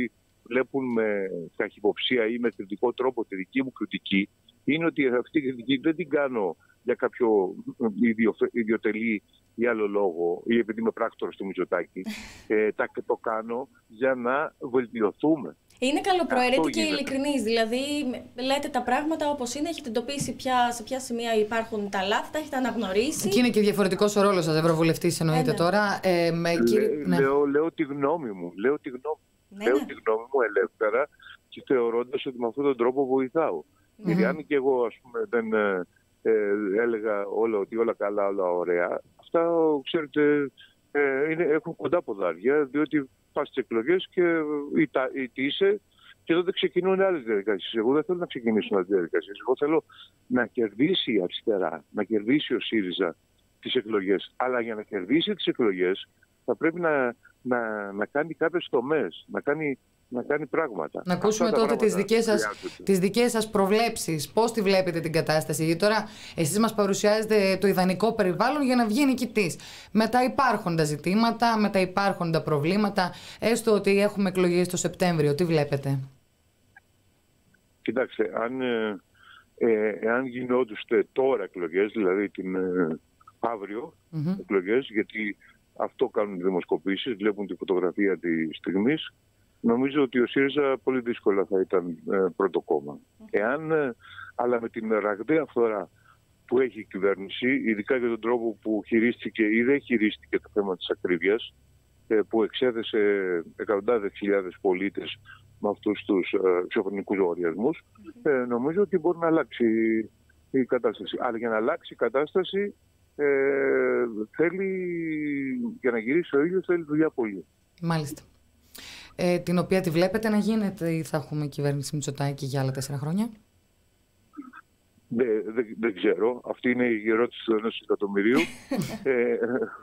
βλέπουν με καχυποψία ή με κριτικό τρόπο τη δική μου κριτική, είναι ότι αυτή η κριτική δεν την κάνω για κάποιο ιδιωτελή ή άλλο λόγο, ή επειδή είμαι πράκτορας του Μητσοτάκη. ε, το κάνω για να βελτιωθούμε. Είναι καλοπροαίρετη και ειλικρινής. Δηλαδή, λέτε τα πράγματα όπως είναι, έχετε εντοπίσει ποια, σε ποια σημεία υπάρχουν τα λάθη, τα έχετε αναγνωρίσει. Και είναι και διαφορετικός ο ρόλος σας, Ευρωβουλευτής, εννοείται ε, τώρα. Ε, με, Λε, κύριε, ναι. λέω, λέω τη γνώμη μου. Λέω τη γνώμη, ναι, λέω ναι. τη γνώμη μου ελεύθερα και θεωρώντας ότι με αυτόν τον τρόπο βοηθάω. Mm-hmm. Γιατί αν και εγώ, ας πούμε, δεν ε, έλεγα όλα, ότι όλα καλά, όλα ωραία, αυτά, ξέρετε, ε, είναι, έχουν κοντά ποδάρια, διότι πας στις εκλογές και ηττείσαι και τότε ξεκινούν άλλες διαδικασίες. Εγώ δεν θέλω να ξεκινήσουν άλλες διαδικασίες. Εγώ θέλω να κερδίσει η αριστερά, να κερδίσει ο ΣΥΡΙΖΑ τις εκλογές. Αλλά για να κερδίσει τις εκλογές θα πρέπει να, να, να κάνει κάποιες τομές, να κάνει, να κάνει πράγματα. Να ακούσουμε Αυτά τότε τις δικές, σας, τις δικές σας προβλέψεις. Πώς τη βλέπετε την κατάσταση? Γιατί τώρα εσείς μας παρουσιάζετε το ιδανικό περιβάλλον για να βγει νικητής. Με τα υπάρχοντα ζητήματα, με τα υπάρχοντα προβλήματα, έστω ότι έχουμε εκλογές το Σεπτέμβριο. Τι βλέπετε? Κοιτάξτε, αν, ε, ε, αν γινόντουστε τώρα εκλογές, δηλαδή την ε, αύριο mm-hmm. εκλογές, γιατί αυτό κάνουν οι δημοσκοπήσεις, βλέπουν τη φωτογραφία της στιγμής, νομίζω ότι ο ΣΥΡΙΖΑ πολύ δύσκολα θα ήταν ε, πρώτο κόμμα. Mm-hmm. Εάν, ε, αλλά με την ραγδαία φθορά που έχει η κυβέρνηση, ειδικά για τον τρόπο που χειρίστηκε ή δεν χειρίστηκε το θέμα της ακρίβειας, ε, που εξέθεσε εκατοντάδες χιλιάδες πολίτες με αυτούς τους ε, ξεφωνικούς λογαριασμούς, mm-hmm. ε, νομίζω ότι μπορεί να αλλάξει η κατάσταση. Αλλά για να αλλάξει η κατάσταση ε, θέλει, για να γυρίσει ο ήλιος, θέλει δουλειά πολύ. Μάλιστα. Ε, την οποία τη βλέπετε να γίνεται ή θα έχουμε κυβέρνηση Μητσοτάκη για άλλα τέσσερα χρόνια? Δεν δε, δε ξέρω. Αυτή είναι η ερώτηση του ενός εκατομμυρίου. ε,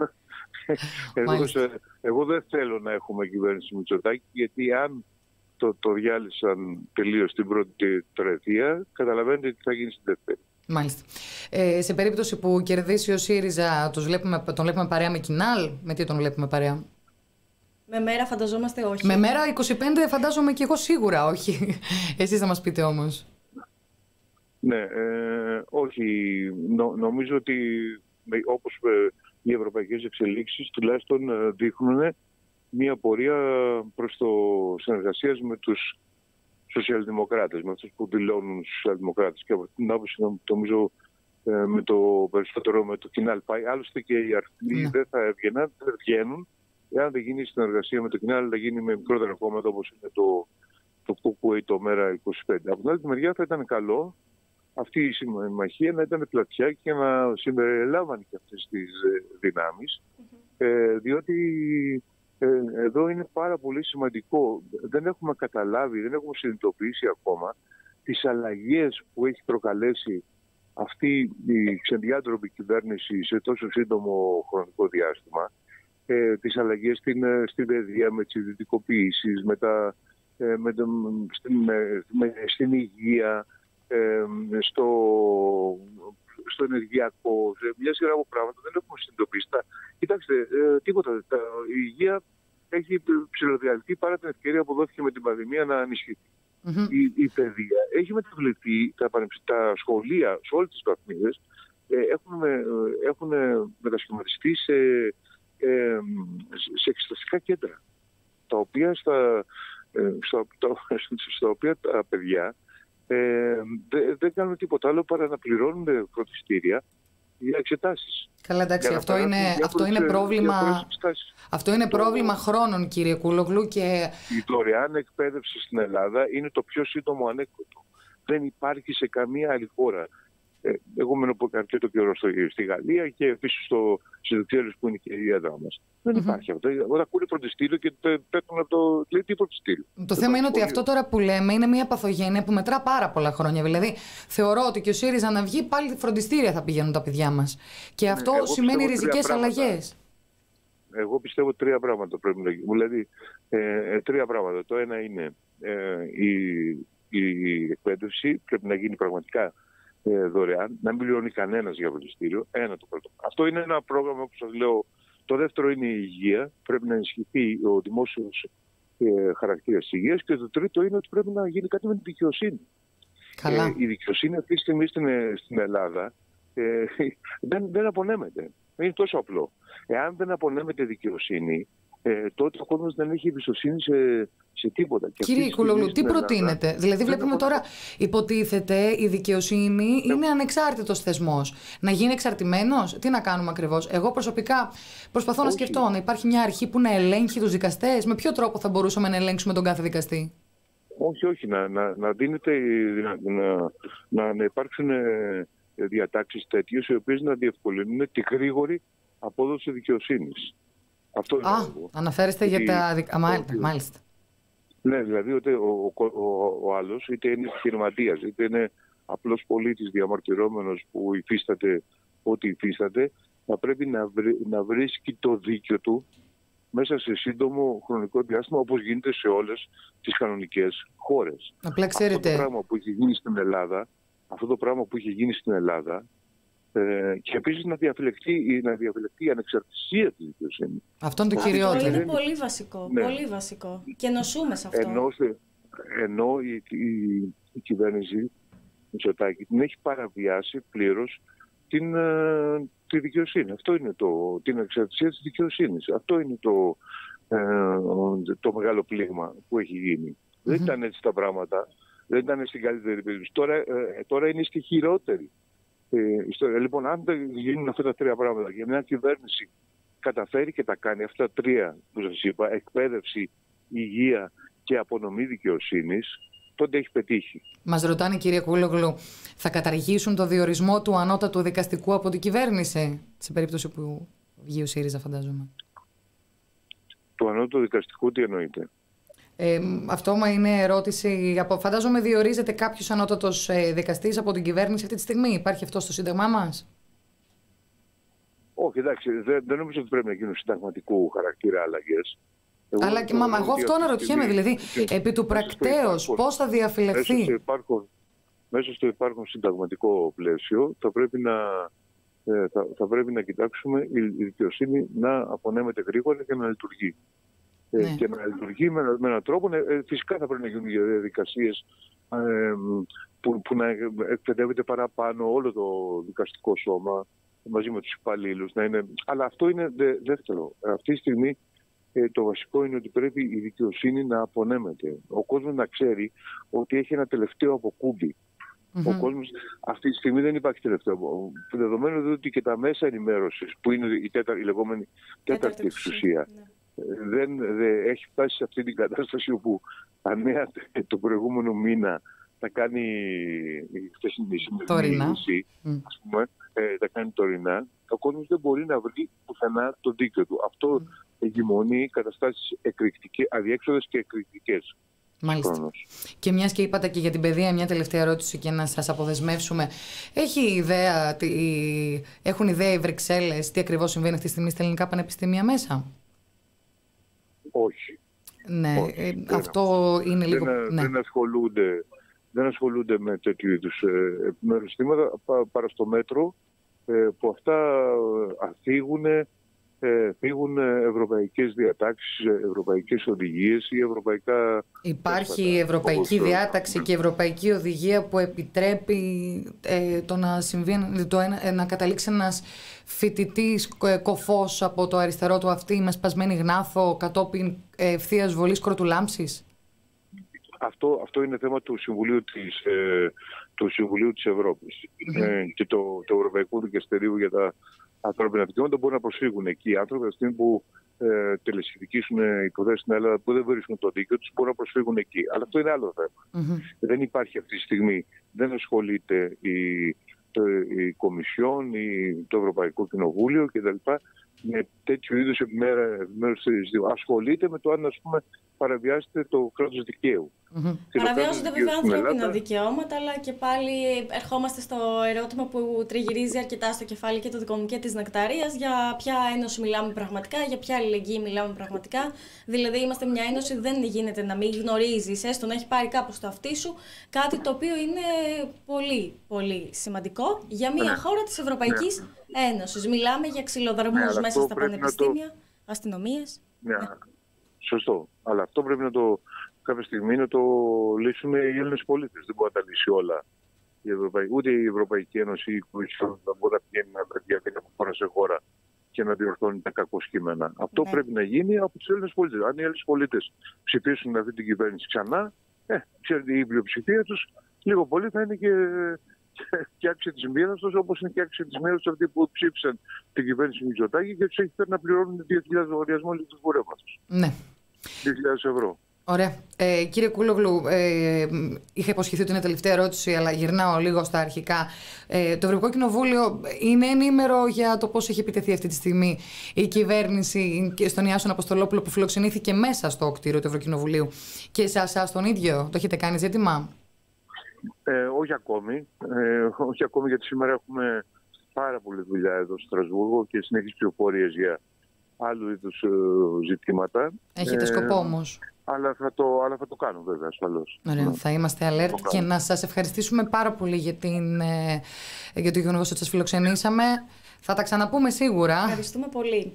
εγώ, εγώ δεν θέλω να έχουμε κυβέρνηση Μητσοτάκη, γιατί αν το, το διάλυσαν τελείως την πρώτη τριετία, καταλαβαίνετε τι θα γίνει στην δεύτερη. Μάλιστα. Ε, σε περίπτωση που κερδίσει ο ΣΥΡΙΖΑ, τον βλέπουμε, τον βλέπουμε παρέα με Κινάλ? Με τι τον βλέπουμε παρέα? Με μέρα φανταζόμαστε όχι. Με μέρα είκοσι πέντε φαντάζομαι και εγώ σίγουρα όχι. Εσείς θα μας πείτε όμως. Ναι, ε, όχι. Νο, νομίζω ότι όπως οι ευρωπαϊκές εξελίξεις τουλάχιστον δείχνουν μια πορεία προς το συνεργασίας με τους σοσιαλδημοκράτες, με αυτούς που δηλώνουν σοσιαλδημοκράτες. Και από την άποψη νομίζω ε, με το περισσότερο με το Κινάλ πάει. Άλλωστε και οι αριθμοί δεν θα έβγαιναν, δεν βγαίνουν. Εάν δεν γίνει συνεργασία με το Κινάλ, θα γίνει με μικρότερα κόμματα όπως είναι το, το ΚΚΕ ή το ΜΕΡΑ είκοσι πέντε. Από την άλλη μεριά θα ήταν καλό αυτή η συμμαχία να ήταν πλατιά και να συμπεριλάμβανε και αυτές τις δυνάμεις, mm-hmm. ε, διότι ε, εδώ είναι πάρα πολύ σημαντικό. Δεν έχουμε καταλάβει, δεν έχουμε συνειδητοποιήσει ακόμα τις αλλαγές που έχει προκαλέσει αυτή η ξενδιάτροπη κυβέρνηση σε τόσο σύντομο χρονικό διάστημα. Ε, τις αλλαγές στην, στην παιδεία, με τις ιδιωτικοποιήσεις, με τα, ε, με το, στην, με, με, στην υγεία, ε, στο, στο ενεργειακό, σε μια σειρά από πράγματα δεν έχουμε συνειδητοποιήσει. Κοιτάξτε, ε, τίποτα. Τα, η υγεία έχει ψηλοδιαλυθεί παρά την ευκαιρία που δόθηκε με την πανδημία να ενισχυθεί. Mm-hmm. Η, η παιδεία έχει μεταβληθεί, τα, τα σχολεία σε όλες τις βαθμίδες ε, έχουν, ε, έχουν μετασχηματιστεί σε Ε, σε εξεταστικά κέντρα, τα οποία στα, ε, στα, τα, στα οποία τα παιδιά ε, δεν δε κάνουν τίποτα άλλο παρά να πληρώνουν φροντιστήρια για εξετάσεις. Καλά, εντάξει, αυτό είναι, αυτό είναι πρόβλημα, αυτό είναι το, πρόβλημα χρόνων, κύριε Κούλογλου. Και... Η δωρεάν εκπαίδευση στην Ελλάδα είναι το πιο σύντομο ανέκδοτο. Δεν υπάρχει σε καμία άλλη χώρα. Εγώ μένω αρκετό καιρό στη Γαλλία και επίσης στο Βρυξέλλες που είναι και η έδρα μας. Δεν mm-hmm. υπάρχει αυτό. Όταν ακούνε φροντιστήριο και πέφτουν από το. Λέει τι φροντιστήριο. Το θέμα είναι ότι αυτό τώρα που λέμε είναι μια παθογένεια που μετρά πάρα πολλά χρόνια. Δηλαδή, θεωρώ ότι και ο ΣΥΡΙΖΑ να βγει, πάλι φροντιστήρια θα πηγαίνουν τα παιδιά μας. Και αυτό ναι, σημαίνει ριζικές αλλαγές. Εγώ πιστεύω τρία πράγματα πρέπει να γίνουν. Δηλαδή, ε, τρία πράγματα. Το ένα είναι ε, η, η εκπαίδευση πρέπει να γίνει πραγματικά Ε, δωρεάν, να μην πληρώνει κανένας για φροντιστήριο. Ένα το πρώτο. Αυτό είναι ένα πρόγραμμα που σας λέω. Το δεύτερο είναι η υγεία. Πρέπει να ενισχυθεί ο δημόσιος ε, χαρακτήρας υγείας. Και το τρίτο είναι ότι πρέπει να γίνει κάτι με τη δικαιοσύνη. Καλά. Ε, η δικαιοσύνη αυτή τη στιγμή στην, στην Ελλάδα ε, δεν, δεν απονέμεται. Είναι τόσο απλό. Εάν δεν απονέμεται δικαιοσύνη, ε, τότε ο κόσμος δεν έχει εμπιστοσύνη σε, σε τίποτα. Κύριε Κουλόγλου, τι προτείνετε? Ελλάδα, δηλαδή βλέπουμε τώρα, υποτίθεται η δικαιοσύνη ε... είναι ανεξάρτητος θεσμός. Να γίνει εξαρτημένος, τι να κάνουμε ακριβώς? Εγώ προσωπικά προσπαθώ όχι. να σκεφτώ να υπάρχει μια αρχή που να ελέγχει τους δικαστές. Με ποιο τρόπο θα μπορούσαμε να ελέγξουμε τον κάθε δικαστή? Όχι, όχι. Να, να, να δίνεται, να, να, να, να υπάρξουν διατάξεις τέτοιες οι οποίες να διευκολύνουν τη γρήγορη απόδοση δικαιοσύνης. Αυτό Α, αναφέρεστε για τα δικα... Μάλιστα, μάλιστα. Ναι, δηλαδή ότι ο, ο, ο, ο άλλος είτε είναι επιχειρηματίας, είτε είναι απλός πολίτης διαμαρτυρόμενος που υφίσταται ό,τι υφίσταται, θα πρέπει να, βρει, να βρίσκει το δίκιο του μέσα σε σύντομο χρονικό διάστημα, όπως γίνεται σε όλες τις κανονικές χώρες. Απλά ξέρετε... Αυτό το πράγμα που έχει γίνει στην Ελλάδα, αυτό το πράγμα που έχει γίνει στην Ελλάδα ε, και επίσης να διαφυλεχτεί, να διαφυλεχτεί η ανεξαρτησία της δικαιοσύνης. Αυτό είναι το κυριότερο. Αυτό είναι πολύ βασικό, ναι. πολύ βασικό. Και νοσούμε σε αυτό. Ενώ, ενώ η, η, η κυβέρνηση Μητσοτάκη την έχει παραβιάσει πλήρως την, τη δικαιοσύνη. Αυτό είναι το, την εξαρτησία της δικαιοσύνης. Αυτό είναι το, ε, το μεγάλο πλήγμα που έχει γίνει. Mm-hmm. Δεν ήταν έτσι τα πράγματα. Δεν ήταν στην καλύτερη περίπτωση. Τώρα, ε, τώρα είναι στη χειρότερη. Ε, λοιπόν, αν δεν γίνουν αυτά τα τρία πράγματα και μια κυβέρνηση καταφέρει και τα κάνει αυτά τα τρία που σας είπα, εκπαίδευση, υγεία και απονομή δικαιοσύνης, τότε έχει πετύχει. Μας ρωτάνε, κύριε Κούλογλου, θα καταργήσουν το διορισμό του ανώτατου δικαστικού από την κυβέρνηση, σε περίπτωση που βγει ο ΣΥΡΙΖΑ, φαντάζομαι? Το ανώτατο δικαστικό τι εννοείται? Ε, αυτό μα είναι ερώτηση. Φαντάζομαι διορίζεται κάποιος ανώτατος ε, δικαστής από την κυβέρνηση αυτή τη στιγμή. Υπάρχει αυτό στο Σύνταγμά μας? Όχι, εντάξει, δεν, δεν νομίζω ότι πρέπει να γίνουν συνταγματικού χαρακτήρα αλλαγές. Αλλά και μάμα, εγώ αυτό αναρωτιέμαι, δηλαδή, και επί του πρακτέως, πώς θα διαφυλαχθεί? Μέσα στο, υπάρχον, μέσα στο υπάρχον συνταγματικό πλαίσιο θα πρέπει να, ε, θα, θα πρέπει να κοιτάξουμε η, η δικαιοσύνη να απονέμεται γρήγορα και να λειτουργεί. Ναι. Ε, και να λειτουργεί με, με έναν τρόπο, ε, φυσικά θα πρέπει να γίνουν διαδικασίες ε, που, που να εκπαιδεύεται παραπάνω όλο το δικαστικό σώμα μαζί με τους υπαλλήλους. Να είναι, αλλά αυτό είναι δε, δεύτερο. Αυτή τη στιγμή ε, το βασικό είναι ότι πρέπει η δικαιοσύνη να απονέμεται. Ο κόσμος να ξέρει ότι έχει ένα τελευταίο αποκούμπι. Mm-hmm. Ο κόσμος, αυτή τη στιγμή δεν υπάρχει τελευταίο. Δεδομένου ότι και τα μέσα ενημέρωσης, που είναι η, τέτα, η λεγόμενη τέταρτη εξουσία, ναι. δεν, δεν έχει φτάσει σε αυτή την κατάσταση όπου ανέαται το προηγούμενο μήνα θα κάνει η χθεσινή συνεδρίαση, mm. ας πούμε, ε, θα κάνει τωρινά, ο κόσμος δεν μπορεί να βρει πουθενά το δίκαιο του. Αυτό mm. εγκυμονεί καταστάσεις αδιέξοδες και εκρηκτικές. Μάλιστα. Χρόνος. Και μιας και είπατε και για την παιδεία, μια τελευταία ερώτηση και να σας αποδεσμεύσουμε. Έχει ιδέα, τι, έχουν ιδέα οι Βρυξέλλες τι ακριβώς συμβαίνει αυτή τη στιγμή στα ελληνικά πανεπιστήμια μέσα? Όχι. Ναι, Όχι. Ε, αυτό δεν, είναι λίγο... Δεν, ναι. δεν, ασχολούνται, δεν ασχολούνται με τέτοιου είδους ε, επιμέρους ζητήματα παρά στο μέτρο ε, που αυτά αφήγουν ε, φύγουν ευρωπαϊκές διατάξεις, ευρωπαϊκές οδηγίες ή ευρωπαϊκά... Υπάρχει η ευρωπαϊκή όπως... διάταξη και η ευρωπαϊκή οδηγία που επιτρέπει ε, το να, συμβεί, το ένα, να καταλήξει ένας φοιτητής ε, κοφός από το αριστερό του αυτί με σπασμένη γνάθο κατόπιν ευθείας βολής κροτουλάμψης. Αυτό, αυτό είναι θέμα του Συμβουλίου της, ε, του Συμβουλίου της Ευρώπης mm-hmm. ε, και το, το Ευρωπαϊκού Δικαστηρίου για τα ανθρώπινα δικαιώματα μπορούν να προσφύγουν εκεί. Οι άνθρωποι αυτή που ε, τελεσχετικήσουν υποθέσεις στην Ελλάδα που δεν βρίσκουν το δίκαιο τους μπορούν να προσφύγουν εκεί. Αλλά αυτό είναι άλλο θέμα. Mm-hmm. Δεν υπάρχει αυτή τη στιγμή. Δεν ασχολείται η, το, η Κομισιόν, η, το Ευρωπαϊκό Κοινοβούλιο κτλ. Με τέτοιου είδους επιμέρους θεσμού. Ασχολείται με το αν, ας πούμε, παραβιάζεται το κράτος δικαίου. Mm-hmm. Παραβιάζονται βέβαια ανθρώπινα δικαιώματα, αλλά και πάλι ερχόμαστε στο ερώτημα που τριγυρίζει αρκετά στο κεφάλι και το δικό μου και της Νεκταρίας, για ποια ένωση μιλάμε πραγματικά, για ποια αλληλεγγύη μιλάμε πραγματικά. Δηλαδή, είμαστε μια ένωση, δεν γίνεται να μην γνωρίζεις, έστω να έχει πάρει κάπου στο αυτί σου, κάτι το οποίο είναι πολύ, πολύ σημαντικό για μια χώρα της Ευρωπαϊκής Ένωσης. Μιλάμε για ξυλοδαρμούς ναι, μέσα στα πανεπιστήμια, το... αστυνομίες. Ναι. Σωστό. Αλλά αυτό πρέπει να το κάποια στιγμή να το λύσουν οι Έλληνες πολίτες. Δεν μπορεί να τα λύσει όλα η Ευρωπαϊκή, ούτε η Ευρωπαϊκή Ένωση ή η Κομισιόν δεν μπορεί να πηγαίνει να τα διακρίνει από χώρα σε χώρα και να διορθώνει τα κακό κείμενα. Αυτό ναι. πρέπει να γίνει από τους Έλληνες πολίτες. Αν οι Έλληνες πολίτες ψηφίσουν αυτή την κυβέρνηση ξανά, ε, ξέρετε, η πλειοψηφία τους λίγο πολύ θα είναι και, και άξια της μοίρας τους, όπως είναι και άξια της μοίρας τους αυτοί που ψήφισαν την κυβέρνηση Μητσοτάκη και τους έχει φέρει να πληρώνουν δύο χιλιάδες λογαριασμό ηλεκτρικού ρεύματος. Ναι. δύο χιλιάδες ευρώ. Ωραία. Ε, κύριε Κούλογλου, ε, είχα υποσχεθεί ότι είναι τελευταία ερώτηση, αλλά γυρνάω λίγο στα αρχικά. Ε, το Ευρωπαϊκό Κοινοβούλιο είναι ενήμερο για το πώς έχει επιτεθεί αυτή τη στιγμή η κυβέρνηση και στον Ιάσον Αποστολόπουλο που φιλοξενήθηκε μέσα στο κτίριο του Ευρωκοινοβουλίου και σε εσάς τον ίδιο? Το έχετε κάνει ζήτημα? Ε, όχι ακόμη. Ε, όχι ακόμη, γιατί σήμερα έχουμε πάρα πολλή δουλειά εδώ στο Στρασβούργο και συνεχείς πληροφορίες για άλλου είδους ε, ζητήματα. Έχετε ε, σκοπό όμως? Αλλά θα, το, αλλά θα το κάνω βέβαια ασφαλώς. Ωραία, ναι. Θα είμαστε alert και να σας ευχαριστήσουμε πάρα πολύ για, την, για το γεγονός ότι σας φιλοξενήσαμε. Θα τα ξαναπούμε σίγουρα. Ευχαριστούμε πολύ.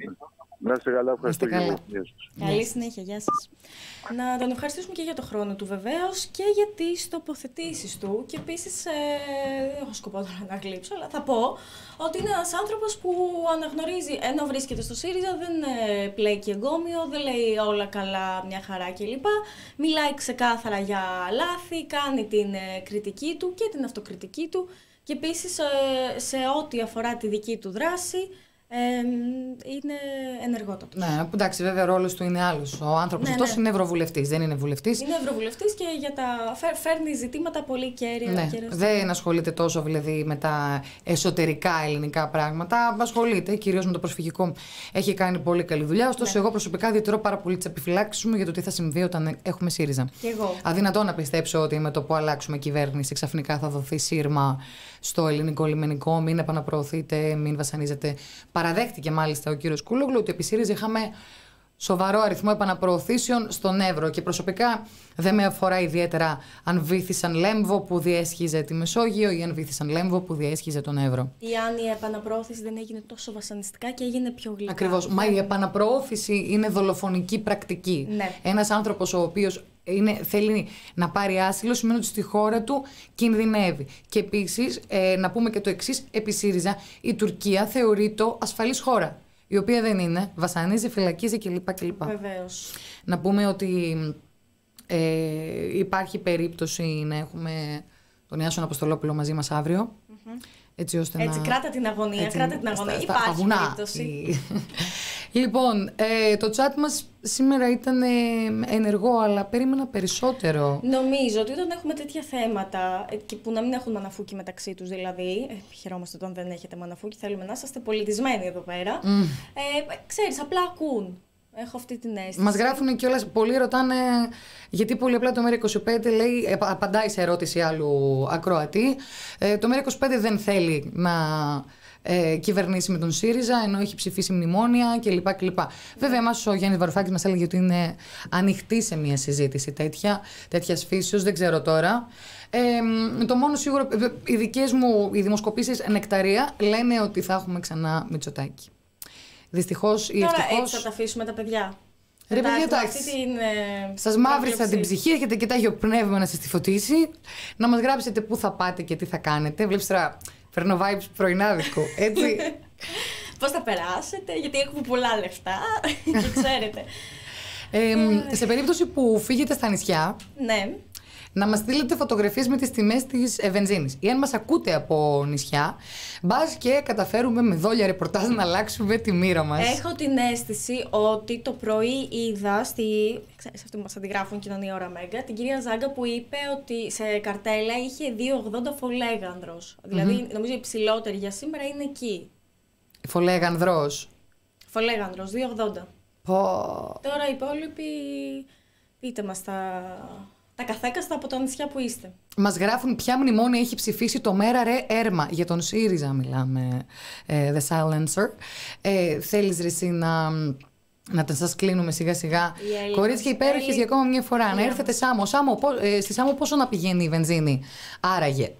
Να είστε καλά, ευχαριστώ. Καλά. Καλή συνέχεια, γεια σας. Να τον ευχαριστήσουμε και για το χρόνο του βεβαίως και για τις τοποθετήσεις του. Και επίσης, ε, δεν έχω σκοπό τώρα να γλύψω, αλλά θα πω ότι είναι ένας άνθρωπος που αναγνωρίζει, ενώ βρίσκεται στο ΣΥΡΙΖΑ, δεν ε, πλέκει εγκόμιο, δεν λέει όλα καλά, μια χαρά κλπ. Μιλάει ξεκάθαρα για λάθη, κάνει την ε, κριτική του και την αυτοκριτική του. Και επίσης, ε, σε ό,τι αφορά τη δική του δράση, Ε, είναι ενεργότατος. Ναι, εντάξει, βέβαια ο ρόλος του είναι άλλος. Ο άνθρωπος ναι, αυτός ναι. είναι ευρωβουλευτής, δεν είναι βουλευτής. Είναι ευρωβουλευτής και για τα... φέρνει ζητήματα πολύ κέρια. Ναι, δεν ασχολείται τόσο δηλαδή με τα εσωτερικά ελληνικά πράγματα. Ασχολείται κυρίως με το προσφυγικό. Έχει κάνει πολύ καλή δουλειά. Ωστόσο, ναι. εγώ προσωπικά διατηρώ πάρα πολύ τις επιφυλάξεις μου για το τι θα συμβεί όταν έχουμε ΣΥΡΙΖΑ. Και εγώ. Αδυνατό να πιστέψω ότι με το που αλλάξουμε κυβέρνηση ξαφνικά θα δοθεί σύρμα στο ελληνικό λιμενικό, μην επαναπροωθείτε, μην βασανίζετε. Παραδέχτηκε μάλιστα ο κύριος Κούλογλου ότι επί ΣΥΡΙΖΑ είχαμε σοβαρό αριθμό επαναπροωθήσεων στον Εύρο και προσωπικά δεν με αφορά ιδιαίτερα αν βύθισαν Λέμβο που διέσχιζε τη Μεσόγειο ή αν βύθισαν Λέμβο που διέσχιζε τον Εύρο. Ή αν η επαναπροώθηση δεν έγινε τόσο βασανιστικά και έγινε πιο γλυκά. Ακριβώς. Μα η επαναπροώθηση είναι δολοφονική πρακτική. Ναι. Ένας άνθρωπος ο οποίος είναι, θέλει να πάρει άσυλο, σημαίνει ότι στη χώρα του κινδυνεύει. Και επίσης, ε, να πούμε και το εξής, επί ΣΥΡΙΖΑ, η Τουρκία θεωρείται ασφαλής χώρα. Η οποία δεν είναι, βασανίζει, φυλακίζει κλπ. κλπ. Βεβαίως. Να πούμε ότι ε, υπάρχει περίπτωση να έχουμε τον Ιάσον Αποστολόπουλο μαζί μας αύριο. Mm-hmm. Έτσι, ώστε έτσι να... κράτα την αγωνία, έτσι, κράτα την αγωνία. Στα, υπάρχει στα περίπτωση. Λοιπόν, ε, το chat μας σήμερα ήταν ε, ενεργό, αλλά περίμενα περισσότερο. Νομίζω ότι όταν έχουμε τέτοια θέματα και που να μην έχουν μαναφούκι μεταξύ τους, δηλαδή, ε, χαιρόμαστε όταν δεν έχετε μαναφούκι, θέλουμε να είσαστε πολιτισμένοι εδώ πέρα, mm. ε, ξέρεις, απλά ακούν. Έχω αυτή την αίσθηση. Μας γράφουν κιόλας, πολλοί ρωτάνε γιατί πολύ απλά το Μέρα είκοσι πέντε λέει, απαντάει σε ερώτηση άλλου ακροατή. Ε, το Μέρα είκοσι πέντε δεν θέλει να ε, κυβερνήσει με τον ΣΥΡΙΖΑ, ενώ έχει ψηφίσει μνημόνια κλπ. κλπ. Yeah. Βέβαια, εμάς ο Γιάννης Βαρουφάκης μας έλεγε ότι είναι ανοιχτή σε μια συζήτηση τέτοια, τέτοιας φύσεως, δεν ξέρω τώρα. Ε, το μόνο σίγουρο, οι δικές μου οι δημοσκοπήσεις νεκταρία λένε ότι θα έχουμε ξανά Μητσοτάκη. Δυστυχώς ή ευτυχώς. Τώρα έτσι θα τα αφήσουμε τα παιδιά. Ρε παιδιά, εντάξει. Ε, σας μαύρισα την ψυχή, έχετε και τάγιο πνεύμα να σας τη φωτίσει. Να μας γράψετε πού θα πάτε και τι θα κάνετε. Βλέπεις τώρα, φέρνω vibes πρωινάδικο, έτσι. Πώς θα περάσετε, γιατί έχουμε πολλά λεφτά και ξέρετε. Ε, σε περίπτωση που φύγετε στα νησιά, ναι. να μας στείλετε φωτογραφίες με τις τιμές της ε, βενζίνης. Ή αν μας ακούτε από νησιά, μπας και καταφέρουμε με δόλια ρεπορτάζ να αλλάξουμε τη μοίρα μας. Έχω την αίσθηση ότι το πρωί είδα στη. Ξέρεις, αυτό που μας αντιγράφουν Κοινωνία Ώρα Μέγκα, την κυρία Ζάγκα που είπε ότι σε καρτέλα είχε δύο ογδόντα φολέγανδρος. Mm-hmm. Δηλαδή, νομίζω η υψηλότερη για σήμερα είναι εκεί. Φολέγανδρος. Φολέγανδρος, δύο ογδόντα. Oh. Τώρα οι υπόλοιποι. Πείτε μας τα. Τα καθέκαστα από τα νησιά που είστε. Μας γράφουν ποια μνημόνια έχει ψηφίσει το Μέρα Ρε Έρμα. Για τον ΣΥΡΙΖΑ μιλάμε, ε, The Silencer. Ε, θέλεις ρε εσύ να, να τα σας κλείνουμε σιγά σιγά. Κορίτσια υπέροχες για ακόμα μια φορά. Να έρθετε Σάμο. Σάμο ε, στη Σάμο πόσο να πηγαίνει η βενζίνη άραγε?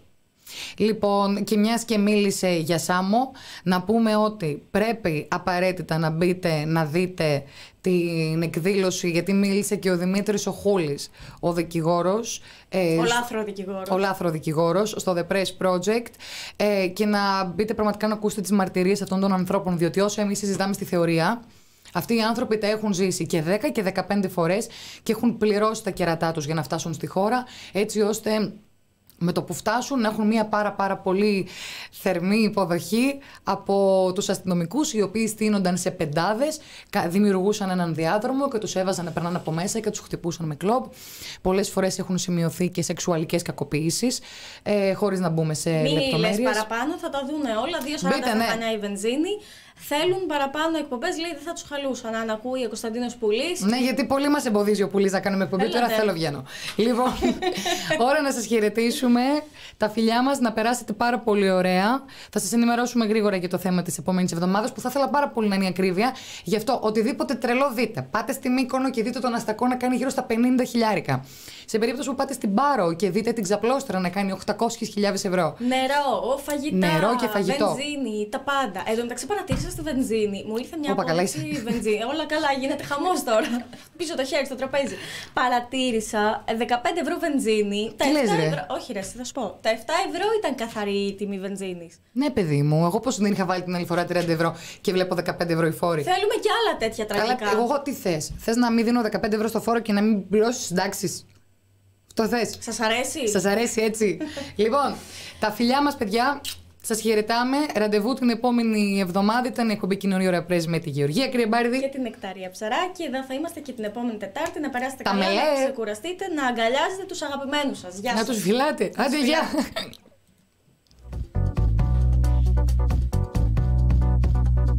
Λοιπόν, και μιας και μίλησε για Σάμο, να πούμε ότι πρέπει απαραίτητα να μπείτε να δείτε την εκδήλωση, γιατί μίλησε και ο Δημήτρης ο Χούλης, ο δικηγόρος. Ο λάθρο δικηγόρος. Ο λάθρο δικηγόρος στο The Press Project. Ε, και να μπείτε πραγματικά να ακούσετε τις μαρτυρίες αυτών των ανθρώπων, διότι όσο εμείς συζητάμε στη θεωρία, αυτοί οι άνθρωποι τα έχουν ζήσει και δέκα και δεκαπέντε φορές και έχουν πληρώσει τα κερατά τους για να φτάσουν στη χώρα, έτσι ώστε με το που φτάσουν να έχουν μια πάρα πάρα πολύ θερμή υποδοχή από τους αστυνομικούς, οι οποίοι στείνονταν σε πεντάδες, δημιουργούσαν έναν διάδρομο και τους έβαζαν να περνάνε από μέσα και τους χτυπούσαν με κλόμπ. Πολλές φορές έχουν σημειωθεί και σεξουαλικές κακοποιήσεις, ε, χωρίς να μπούμε σε Μη λεπτομέρειες. Μη λες παραπάνω, θα τα δούνε όλα. δύο σαράντα ναι. θα πανιά η βενζίνη. Θέλουν παραπάνω εκπομπές, λέει δεν θα τους χαλούσαν. Αν ακούει ο Κωνσταντίνος Πουλής. Ναι, γιατί πολύ μας εμποδίζει ο Πουλής να κάνουμε εκπομπή. Τώρα θέλω βγαίνω. Λοιπόν, ώρα να σας χαιρετήσουμε. Τα φιλιά μας, να περάσετε πάρα πολύ ωραία. Θα σας ενημερώσουμε γρήγορα για το θέμα της επόμενης εβδομάδας, που θα ήθελα πάρα πολύ να είναι η ακρίβεια. Γι' αυτό οτιδήποτε τρελό δείτε. Πάτε στη Μύκονο και δείτε τον Αστακό να κάνει γύρω στα πενήντα χιλιάρικα. Σε περίπτωση που πάτε στην Πάρο και δείτε την Ξαπλώστρα να κάνει οκτακόσιες χιλιάδες ευρώ. Νερό, φαγητά, Νερό και φαγητό. Βενζίνη, τα πάντα. Εδώ μεταξύ παρατήρησα στη βενζίνη. Μου ήρθε μια απόδειξη βενζίνη. Όλα καλά, γίνεται χαμός τώρα. Πίσω το χέρι στο τραπέζι. Παρατήρησα δεκαπέντε ευρώ βενζίνη. Τα Τι λες, ρε? ευρώ... Όχι, ρε, θα σου πω. Τα επτά ευρώ ήταν καθαρή η τιμή βενζίνης. Ναι, παιδί μου, εγώ πώς δεν είχα βάλει την άλλη φορά τριάντα ευρώ και βλέπω δεκαπέντε ευρώ οι φόροι. Θέλουμε και άλλα τέτοια τραγικά. Καλά, εγώ, εγώ τι θες? Θες να μην δίνω δεκαπέντε ευρώ στο φόρο και να μην πληρώσεις συντάξεις? Αυτό θες? Σας αρέσει? Σας αρέσει έτσι? Λοιπόν, τα φιλιά μας, παιδιά. Σας χαιρετάμε. Ραντεβού την επόμενη εβδομάδα. Ήταν η εκπομπή Κοινωνία Ωραία Πρέσβη με τη Γεωργία Κρυεμπάρδη και την Νεκταρία Ψαράκη. Εδώ θα είμαστε και την επόμενη Τετάρτη. Να περάσετε τα καλά, μελέ. να ξεκουραστείτε, να αγκαλιάζετε τους αγαπημένους σας. Γεια σας. Να τους φιλάτε. Άντε, γεια.